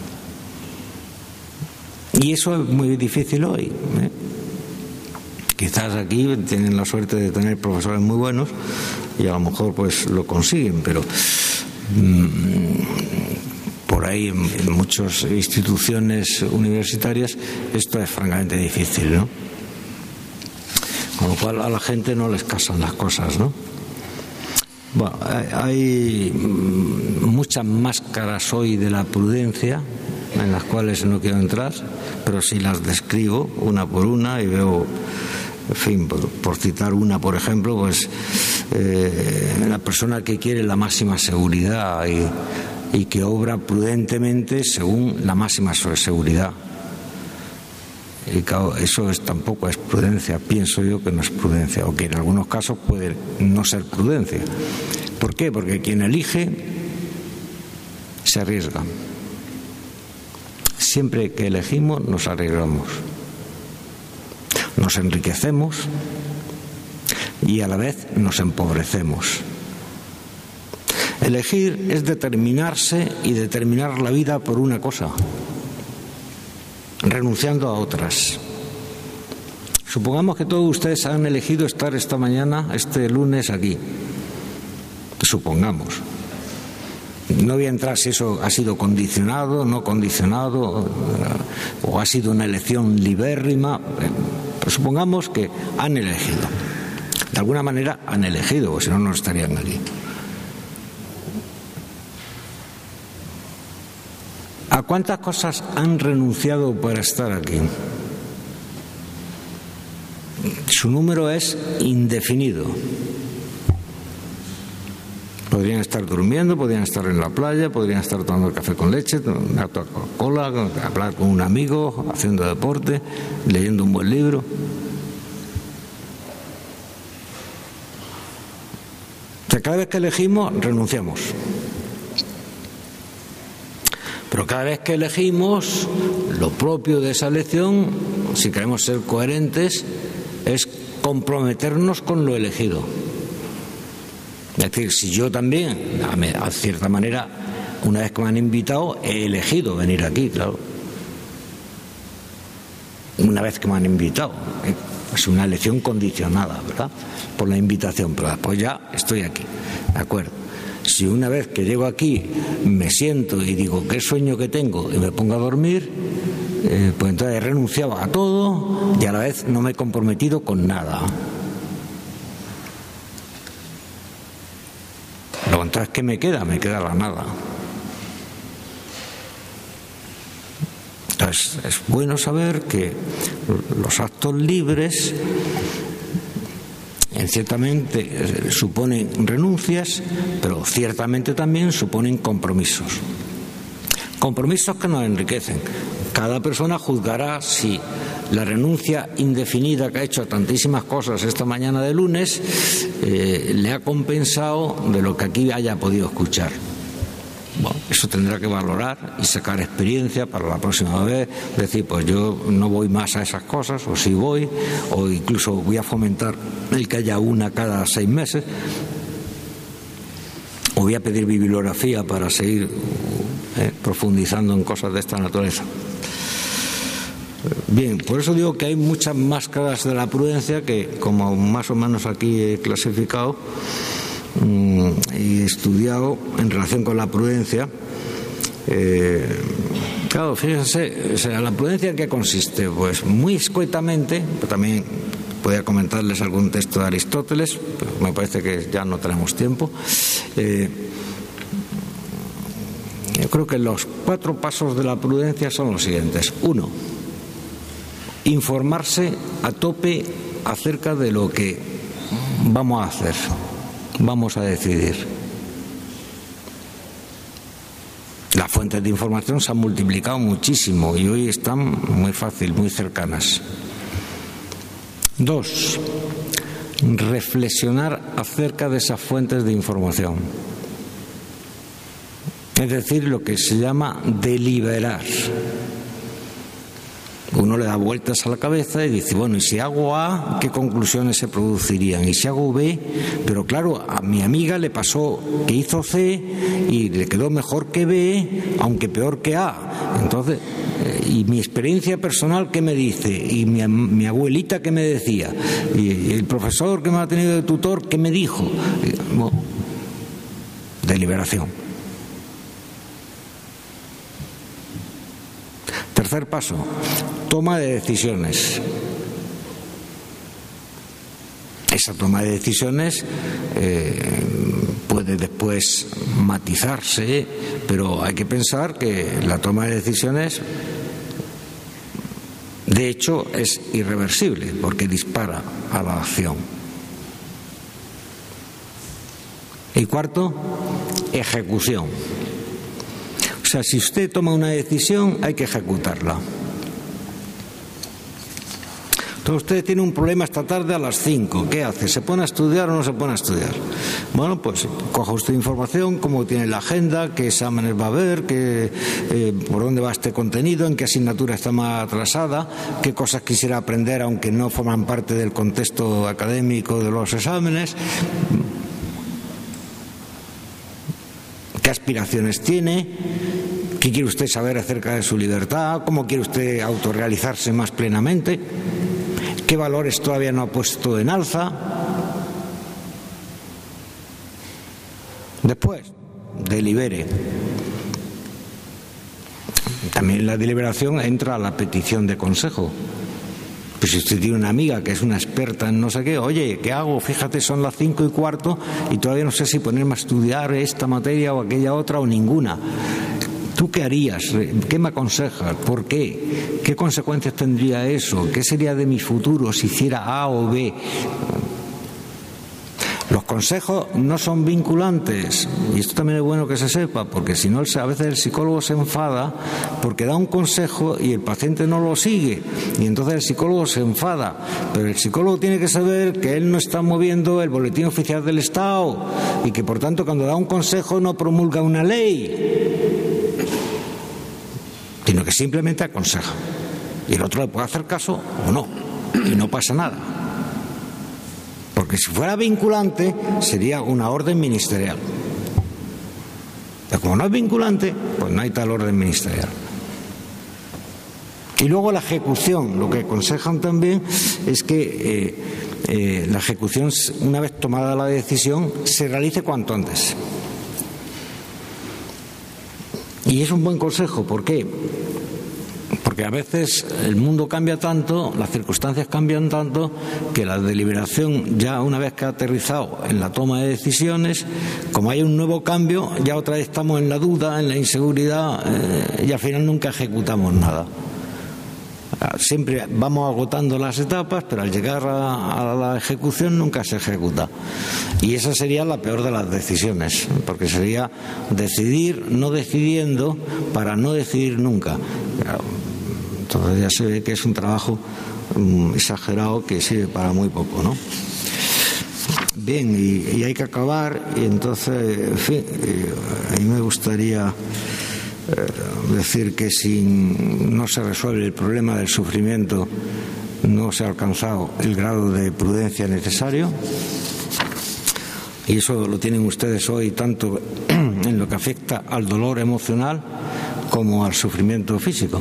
Y eso es muy difícil hoy, Quizás aquí tienen la suerte de tener profesores muy buenos y a lo mejor pues lo consiguen, pero por ahí en muchas instituciones universitarias esto es francamente difícil, ¿no? Con lo cual a la gente no les casan las cosas, ¿no? Bueno, hay muchas máscaras hoy de la prudencia en las cuales no quiero entrar, pero sí las describo una por una y veo, en fin, por citar una, por ejemplo, pues la persona que quiere la máxima seguridad y que obra prudentemente según la máxima seguridad. Y claro, eso tampoco es prudencia, pienso yo que no es prudencia, o que en algunos casos puede no ser prudencia. ¿Por qué? Porque quien elige se arriesga. Siempre que elegimos nos arriesgamos. Nos enriquecemos y a la vez nos empobrecemos. Elegir es determinarse y determinar la vida por una cosa, renunciando a otras. Supongamos que todos ustedes han elegido estar esta mañana, este lunes, aquí. Supongamos. No voy a entrar si eso ha sido condicionado, no condicionado, o ha sido una elección libérrima. Pero supongamos que han elegido. De alguna manera han elegido, o si no, no estarían aquí. ¿A cuántas cosas han renunciado para estar aquí? Su número es indefinido. Podrían estar durmiendo, podrían estar en la playa, podrían estar tomando café con leche, tomando Coca-Cola, hablar con un amigo, haciendo deporte, leyendo un buen libro. O sea, cada vez que elegimos, renunciamos. Pero cada vez que elegimos, lo propio de esa elección, si queremos ser coherentes, es comprometernos con lo elegido. Es decir, si yo también, a cierta manera, una vez que me han invitado, he elegido venir aquí, claro. Una vez que me han invitado. Es una elección condicionada, ¿verdad? Por la invitación, pero después ya estoy aquí, ¿de acuerdo? Si una vez que llego aquí me siento y digo qué sueño que tengo y me pongo a dormir, pues entonces he renunciado a todo y a la vez no me he comprometido con nada. Luego entonces, ¿qué me queda? Me queda la nada. Entonces es bueno saber que los actos libres ciertamente suponen renuncias, pero ciertamente también suponen compromisos. Compromisos que nos enriquecen. Cada persona juzgará si la renuncia indefinida que ha hecho a tantísimas cosas esta mañana de lunes le ha compensado de lo que aquí haya podido escuchar. Bueno, eso tendrá que valorar y sacar experiencia para la próxima vez, decir, pues yo no voy más a esas cosas, o sí voy, o incluso voy a fomentar el que haya una cada 6 meses, o voy a pedir bibliografía para seguir profundizando en cosas de esta naturaleza. Bien, por eso digo que hay muchas máscaras de la prudencia que, como más o menos aquí he clasificado y estudiado en relación con la prudencia. Claro, fíjense, o sea, ¿la prudencia en qué consiste? Pues muy escuetamente, pero también podría comentarles algún texto de Aristóteles, pero me parece que ya no tenemos tiempo. Yo creo que los 4 pasos de la prudencia son los siguientes. 1. Informarse a tope acerca de lo que vamos a hacer, vamos a decidir. Las fuentes de información se han multiplicado muchísimo y hoy están muy fácil, muy cercanas. 2. Reflexionar acerca de esas fuentes de información. Es decir, lo que se llama deliberar. Uno le da vueltas a la cabeza y dice, bueno, y si hago A, ¿qué conclusiones se producirían? Y si hago B, pero claro, a mi amiga le pasó que hizo C y le quedó mejor que B, aunque peor que A. Entonces, y mi experiencia personal, ¿qué me dice? Y mi abuelita, ¿qué me decía? Y el profesor que me ha tenido de tutor, ¿qué me dijo? Bueno, deliberación. Tercer paso, toma de decisiones. Esa toma de decisiones puede después matizarse, pero hay que pensar que la toma de decisiones, de hecho, es irreversible porque dispara a la acción. Y cuarto, ejecución. O sea, si usted toma una decisión, hay que ejecutarla. Entonces usted tiene un problema esta tarde a las 5. ¿Qué hace? ¿Se pone a estudiar o no se pone a estudiar? Bueno, pues coja usted información, cómo tiene la agenda, qué exámenes va a haber, por dónde va este contenido, en qué asignatura está más atrasada, qué cosas quisiera aprender aunque no forman parte del contexto académico de los exámenes, qué aspiraciones tiene. ¿Qué quiere usted saber acerca de su libertad? ¿Cómo quiere usted autorrealizarse más plenamente? ¿Qué valores todavía no ha puesto en alza? Después, delibere. También en la deliberación entra la petición de consejo. Pues si usted tiene una amiga que es una experta en no sé qué, oye, ¿qué hago? Fíjate, son las 5:15 y todavía no sé si ponerme a estudiar esta materia o aquella otra o ninguna. ¿Tú qué harías? ¿Qué me aconsejas? ¿Por qué? ¿Qué consecuencias tendría eso? ¿Qué sería de mi futuro si hiciera A o B? Los consejos no son vinculantes, y esto también es bueno que se sepa, porque si no, a veces el psicólogo se enfada porque da un consejo y el paciente no lo sigue, y entonces el psicólogo se enfada. Pero el psicólogo tiene que saber que él no está moviendo el boletín oficial del Estado y que, por tanto, cuando da un consejo no promulga una ley, sino que simplemente aconseja. Y el otro le puede hacer caso o no, y no pasa nada. Porque si fuera vinculante, sería una orden ministerial. Pero como no es vinculante, pues no hay tal orden ministerial. Y luego la ejecución. Lo que aconsejan también es que la ejecución, una vez tomada la decisión, se realice cuanto antes. Y es un buen consejo. ¿Por qué? Porque a veces el mundo cambia tanto, las circunstancias cambian tanto, que la deliberación, ya una vez que ha aterrizado en la toma de decisiones, como hay un nuevo cambio, ya otra vez estamos en la duda, en la inseguridad, y al final nunca ejecutamos nada. Siempre vamos agotando las etapas, pero al llegar a la ejecución nunca se ejecuta. Y esa sería la peor de las decisiones, porque sería decidir no decidiendo para no decidir nunca. Entonces ya se ve que es un trabajo exagerado que sirve para muy poco, ¿no? Bien, y hay que acabar, y entonces, en fin, a mí me gustaría decir que si no se resuelve el problema del sufrimiento, no se ha alcanzado el grado de prudencia necesario, y eso lo tienen ustedes hoy tanto en lo que afecta al dolor emocional como al sufrimiento físico.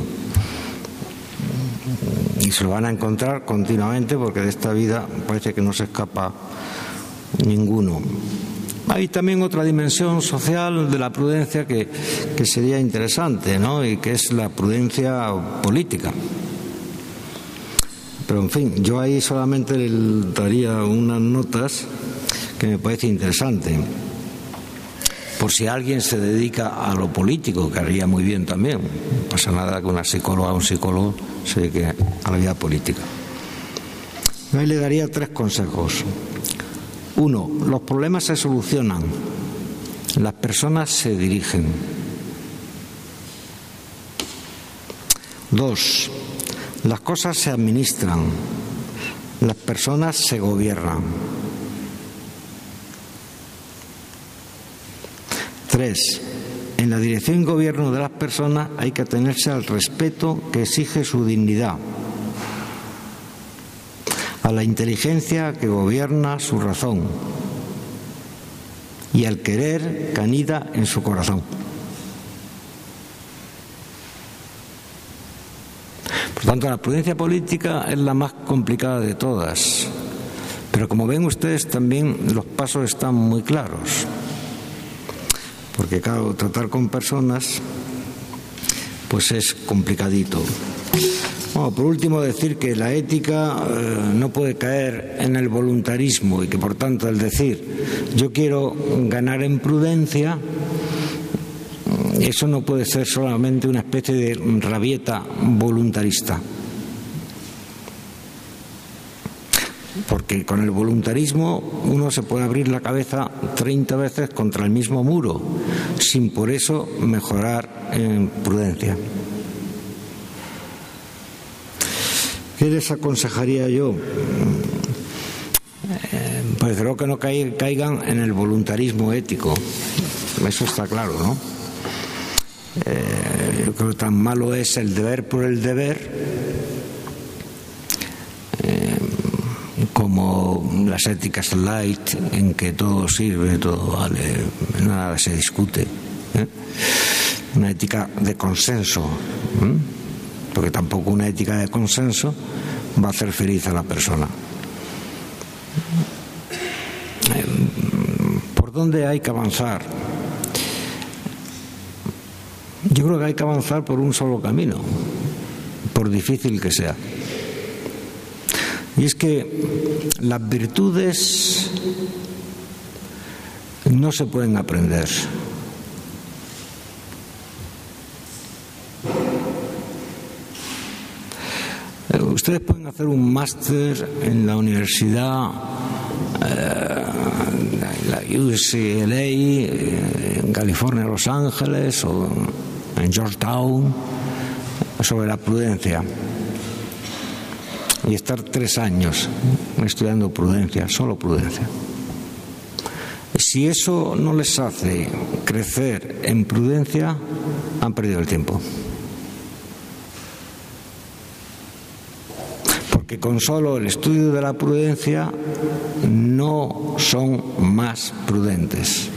Y se lo van a encontrar continuamente, porque de esta vida parece que no se escapa ninguno. Hay también otra dimensión social de la prudencia que sería interesante, ¿no? Y que es la prudencia política. Pero en fin, yo ahí solamente le daría unas notas que me parece interesante. Por si alguien se dedica a lo político, que haría muy bien también. No pasa nada que una psicóloga o un psicólogo se dedique a la vida política. Yo ahí le daría 3 consejos. 1. Los problemas se solucionan. Las personas se dirigen. 2. Las cosas se administran. Las personas se gobiernan. 3. En la dirección y gobierno de las personas hay que atenerse al respeto que exige su dignidad, a la inteligencia que gobierna su razón y al querer que anida en su corazón. Por tanto, la prudencia política es la más complicada de todas, pero como ven ustedes también los pasos están muy claros. Porque claro, tratar con personas pues es complicadito. Bueno, por último, decir que la ética no puede caer en el voluntarismo, y que por tanto el decir yo quiero ganar en prudencia, eso no puede ser solamente una especie de rabieta voluntarista. Porque con el voluntarismo uno se puede abrir la cabeza 30 veces contra el mismo muro, sin por eso mejorar en prudencia. ¿Qué les aconsejaría yo? Pues creo que no caigan en el voluntarismo ético. Eso está claro, ¿no? Yo creo que tan malo es el deber por el deber como las éticas light, en que todo sirve, todo vale, nada se discute. Una ética de consenso, porque tampoco una ética de consenso va a hacer feliz a la persona. ¿Por dónde hay que avanzar? Yo creo que hay que avanzar por un solo camino, por difícil que sea. Y es que las virtudes no se pueden aprender. Ustedes pueden hacer un máster en la universidad, la UCLA, en California, Los Ángeles, o en Georgetown, sobre la prudencia. Y estar 3 años estudiando prudencia, solo prudencia. Si eso no les hace crecer en prudencia, han perdido el tiempo. Porque con solo el estudio de la prudencia no son más prudentes.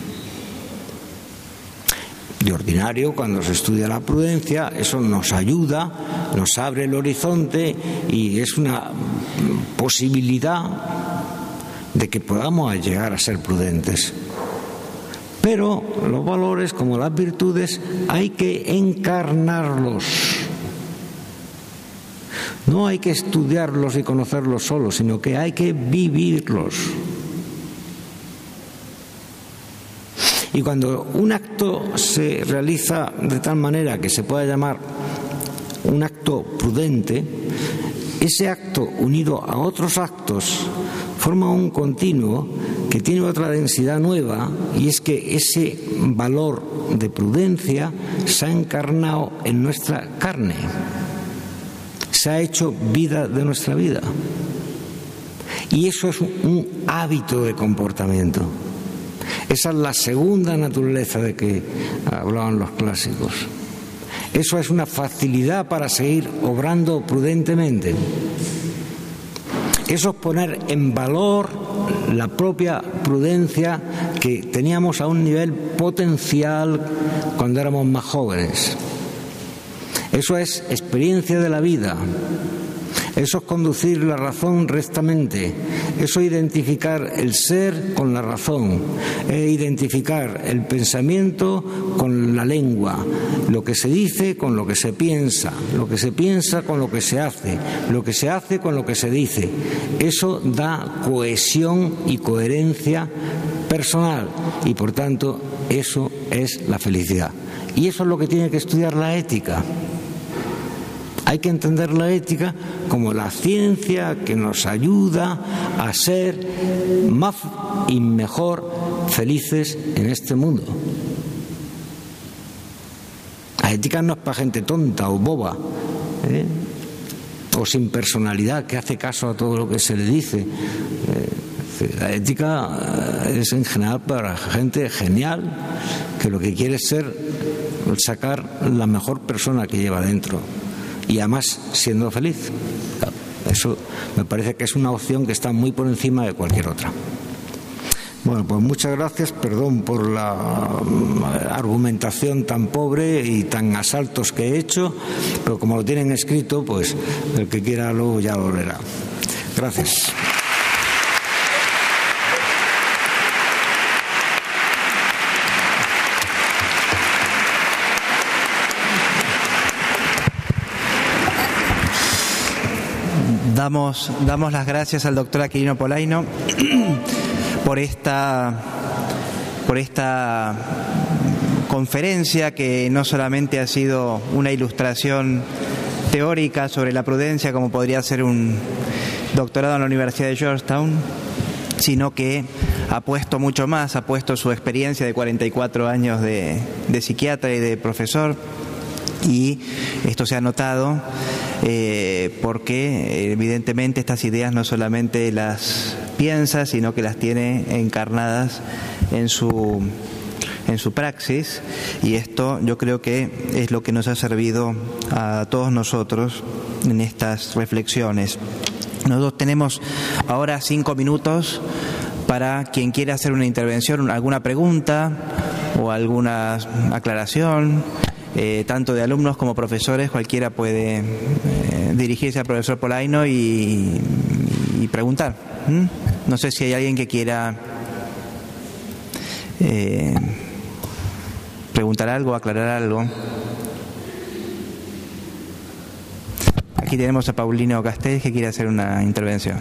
De ordinario, cuando se estudia la prudencia, eso nos ayuda, nos abre el horizonte y es una posibilidad de que podamos llegar a ser prudentes. Pero los valores, como las virtudes, hay que encarnarlos. No hay que estudiarlos y conocerlos solos, sino que hay que vivirlos. Y cuando un acto se realiza de tal manera que se pueda llamar un acto prudente, ese acto unido a otros actos forma un continuo que tiene otra densidad nueva, y es que ese valor de prudencia se ha encarnado en nuestra carne. se ha hecho vida de nuestra vida. Y eso es un hábito de comportamiento. Esa es la segunda naturaleza de que hablaban los clásicos. Eso es una facilidad para seguir obrando prudentemente. Eso es poner en valor la propia prudencia que teníamos a un nivel potencial cuando éramos más jóvenes. Eso es experiencia de la vida. Eso es conducir la razón rectamente. Eso es identificar el ser con la razón. Identificar el pensamiento con la lengua. Lo que se dice con lo que se piensa. Lo que se piensa con lo que se hace. Lo que se hace con lo que se dice. Eso da cohesión y coherencia personal. Y por tanto, eso es la felicidad. Y eso es lo que tiene que estudiar la ética. Hay que entender la ética como la ciencia que nos ayuda a ser más y mejor felices en este mundo. La ética no es para gente tonta o boba, o sin personalidad, que hace caso a todo lo que se le dice. La ética es en general para gente genial, que lo que quiere es sacar la mejor persona que lleva dentro. Y además siendo feliz. Eso me parece que es una opción que está muy por encima de cualquier otra. Bueno, pues muchas gracias, perdón por la argumentación tan pobre y tan a saltos que he hecho, pero como lo tienen escrito, pues el que quiera luego ya lo leerá. Gracias. Damos las gracias al doctor Aquilino Polaino por esta conferencia que no solamente ha sido una ilustración teórica sobre la prudencia, como podría ser un doctorado en la Universidad de Georgetown, sino que ha puesto mucho más, ha puesto su experiencia de 44 años de psiquiatra y de profesor, y esto se ha notado porque evidentemente estas ideas no solamente las piensa, sino que las tiene encarnadas en su praxis, y esto yo creo que es lo que nos ha servido a todos nosotros en estas reflexiones. Nosotros tenemos ahora 5 minutos para quien quiera hacer una intervención, alguna pregunta o alguna aclaración. Tanto de alumnos como profesores, cualquiera puede dirigirse al profesor Polaino y preguntar. No sé si hay alguien que quiera preguntar algo, aclarar algo. Aquí tenemos a Paulino Castells que quiere hacer una intervención.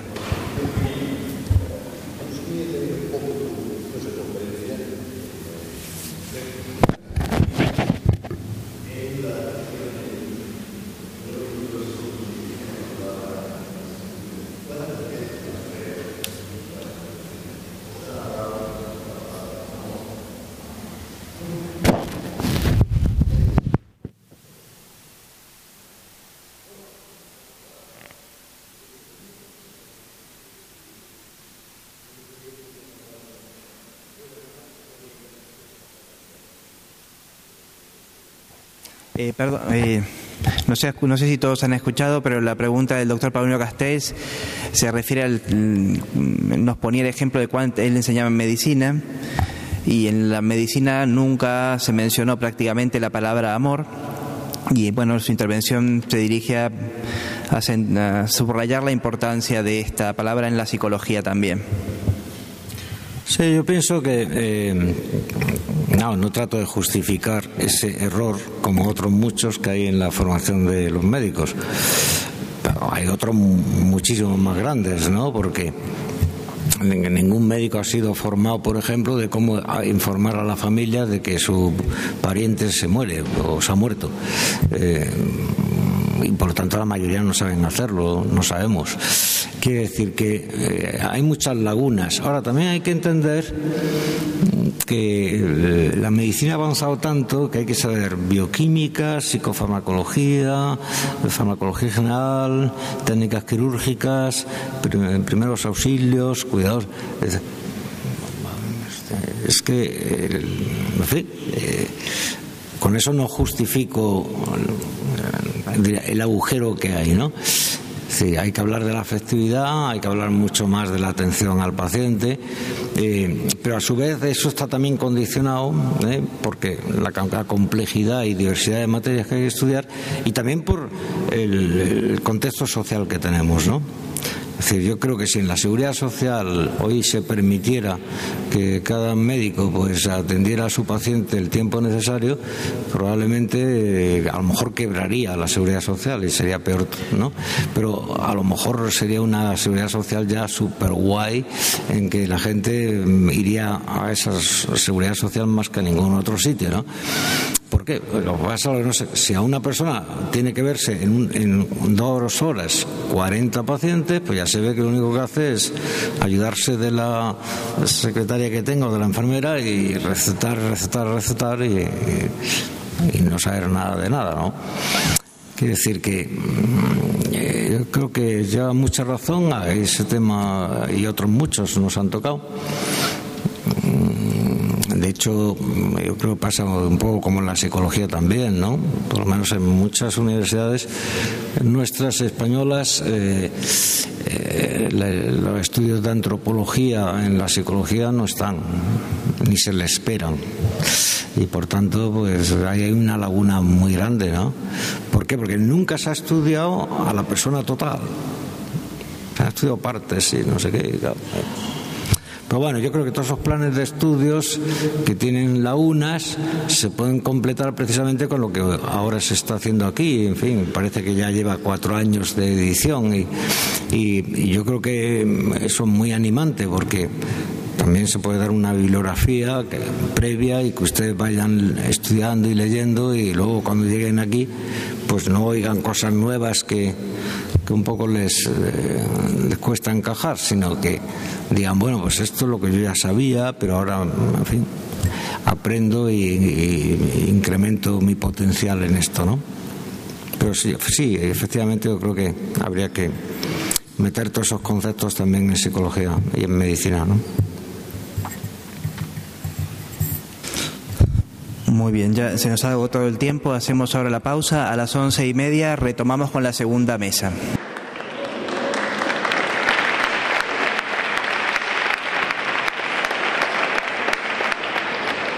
No sé si todos han escuchado, pero la pregunta del doctor Paulino Castells se refiere nos ponía el ejemplo de cuando él enseñaba en medicina, y en la medicina nunca se mencionó prácticamente la palabra amor, y bueno, su intervención se dirige a subrayar la importancia de esta palabra en la psicología también. Sí, yo pienso que no trato de justificar ese error como otros muchos que hay en la formación de los médicos, pero hay otros muchísimos más grandes, ¿no? Porque ningún médico ha sido formado, por ejemplo, de cómo informar a la familia de que su pariente se muere o se ha muerto. Y por lo tanto la mayoría no saben hacerlo, no sabemos. Quiere decir que hay muchas lagunas. Ahora también hay que entender que la medicina ha avanzado tanto que hay que saber bioquímica, psicofarmacología, farmacología general, técnicas quirúrgicas, primeros auxilios, cuidados. Es que, en fin, con eso no justifico el agujero que hay, ¿no? Sí, hay que hablar de la afectividad, hay que hablar mucho más de la atención al paciente, pero a su vez eso está también condicionado porque la complejidad y diversidad de materias que hay que estudiar, y también por el contexto social que tenemos, ¿no? Es decir, yo creo que si en la seguridad social hoy se permitiera que cada médico pues atendiera a su paciente el tiempo necesario, probablemente a lo mejor quebraría la seguridad social y sería peor, ¿no? Pero a lo mejor sería una seguridad social ya súper guay, en que la gente iría a esa seguridad social más que a ningún otro sitio, ¿no? ¿Por qué? Lo que pasa, no sé, si a una persona tiene que verse en 2 horas 40 pacientes, pues ya se ve que lo único que hace es ayudarse de la secretaria que tenga o de la enfermera y recetar y no saber nada de nada, ¿no? Quiere decir que yo creo que lleva mucha razón a ese tema, y otros muchos nos han tocado. De hecho, yo creo que pasa un poco como en la psicología también, ¿no? Por lo menos en muchas universidades nuestras españolas, los estudios de antropología en la psicología no están, ni se le esperan. Y por tanto, pues ahí hay una laguna muy grande, ¿no? ¿Por qué? Porque nunca se ha estudiado a la persona total. Se han estudiado partes y no sé qué. Pero bueno, yo creo que todos esos planes de estudios que tienen lagunas se pueden completar precisamente con lo que ahora se está haciendo aquí. En fin, parece que ya lleva 4 años de edición y yo creo que eso es muy animante, porque también se puede dar una bibliografía previa y que ustedes vayan estudiando y leyendo, y luego cuando lleguen aquí pues no oigan cosas nuevas que un poco les cuesta encajar, sino que digan, bueno, pues esto es lo que yo ya sabía, pero ahora, en fin, aprendo y incremento mi potencial en esto, ¿no? Pero sí, efectivamente yo creo que habría que meter todos esos conceptos también en psicología y en medicina, ¿no? Muy bien, ya se nos ha agotado el tiempo, hacemos ahora la pausa. A las 11:30 retomamos con la segunda mesa.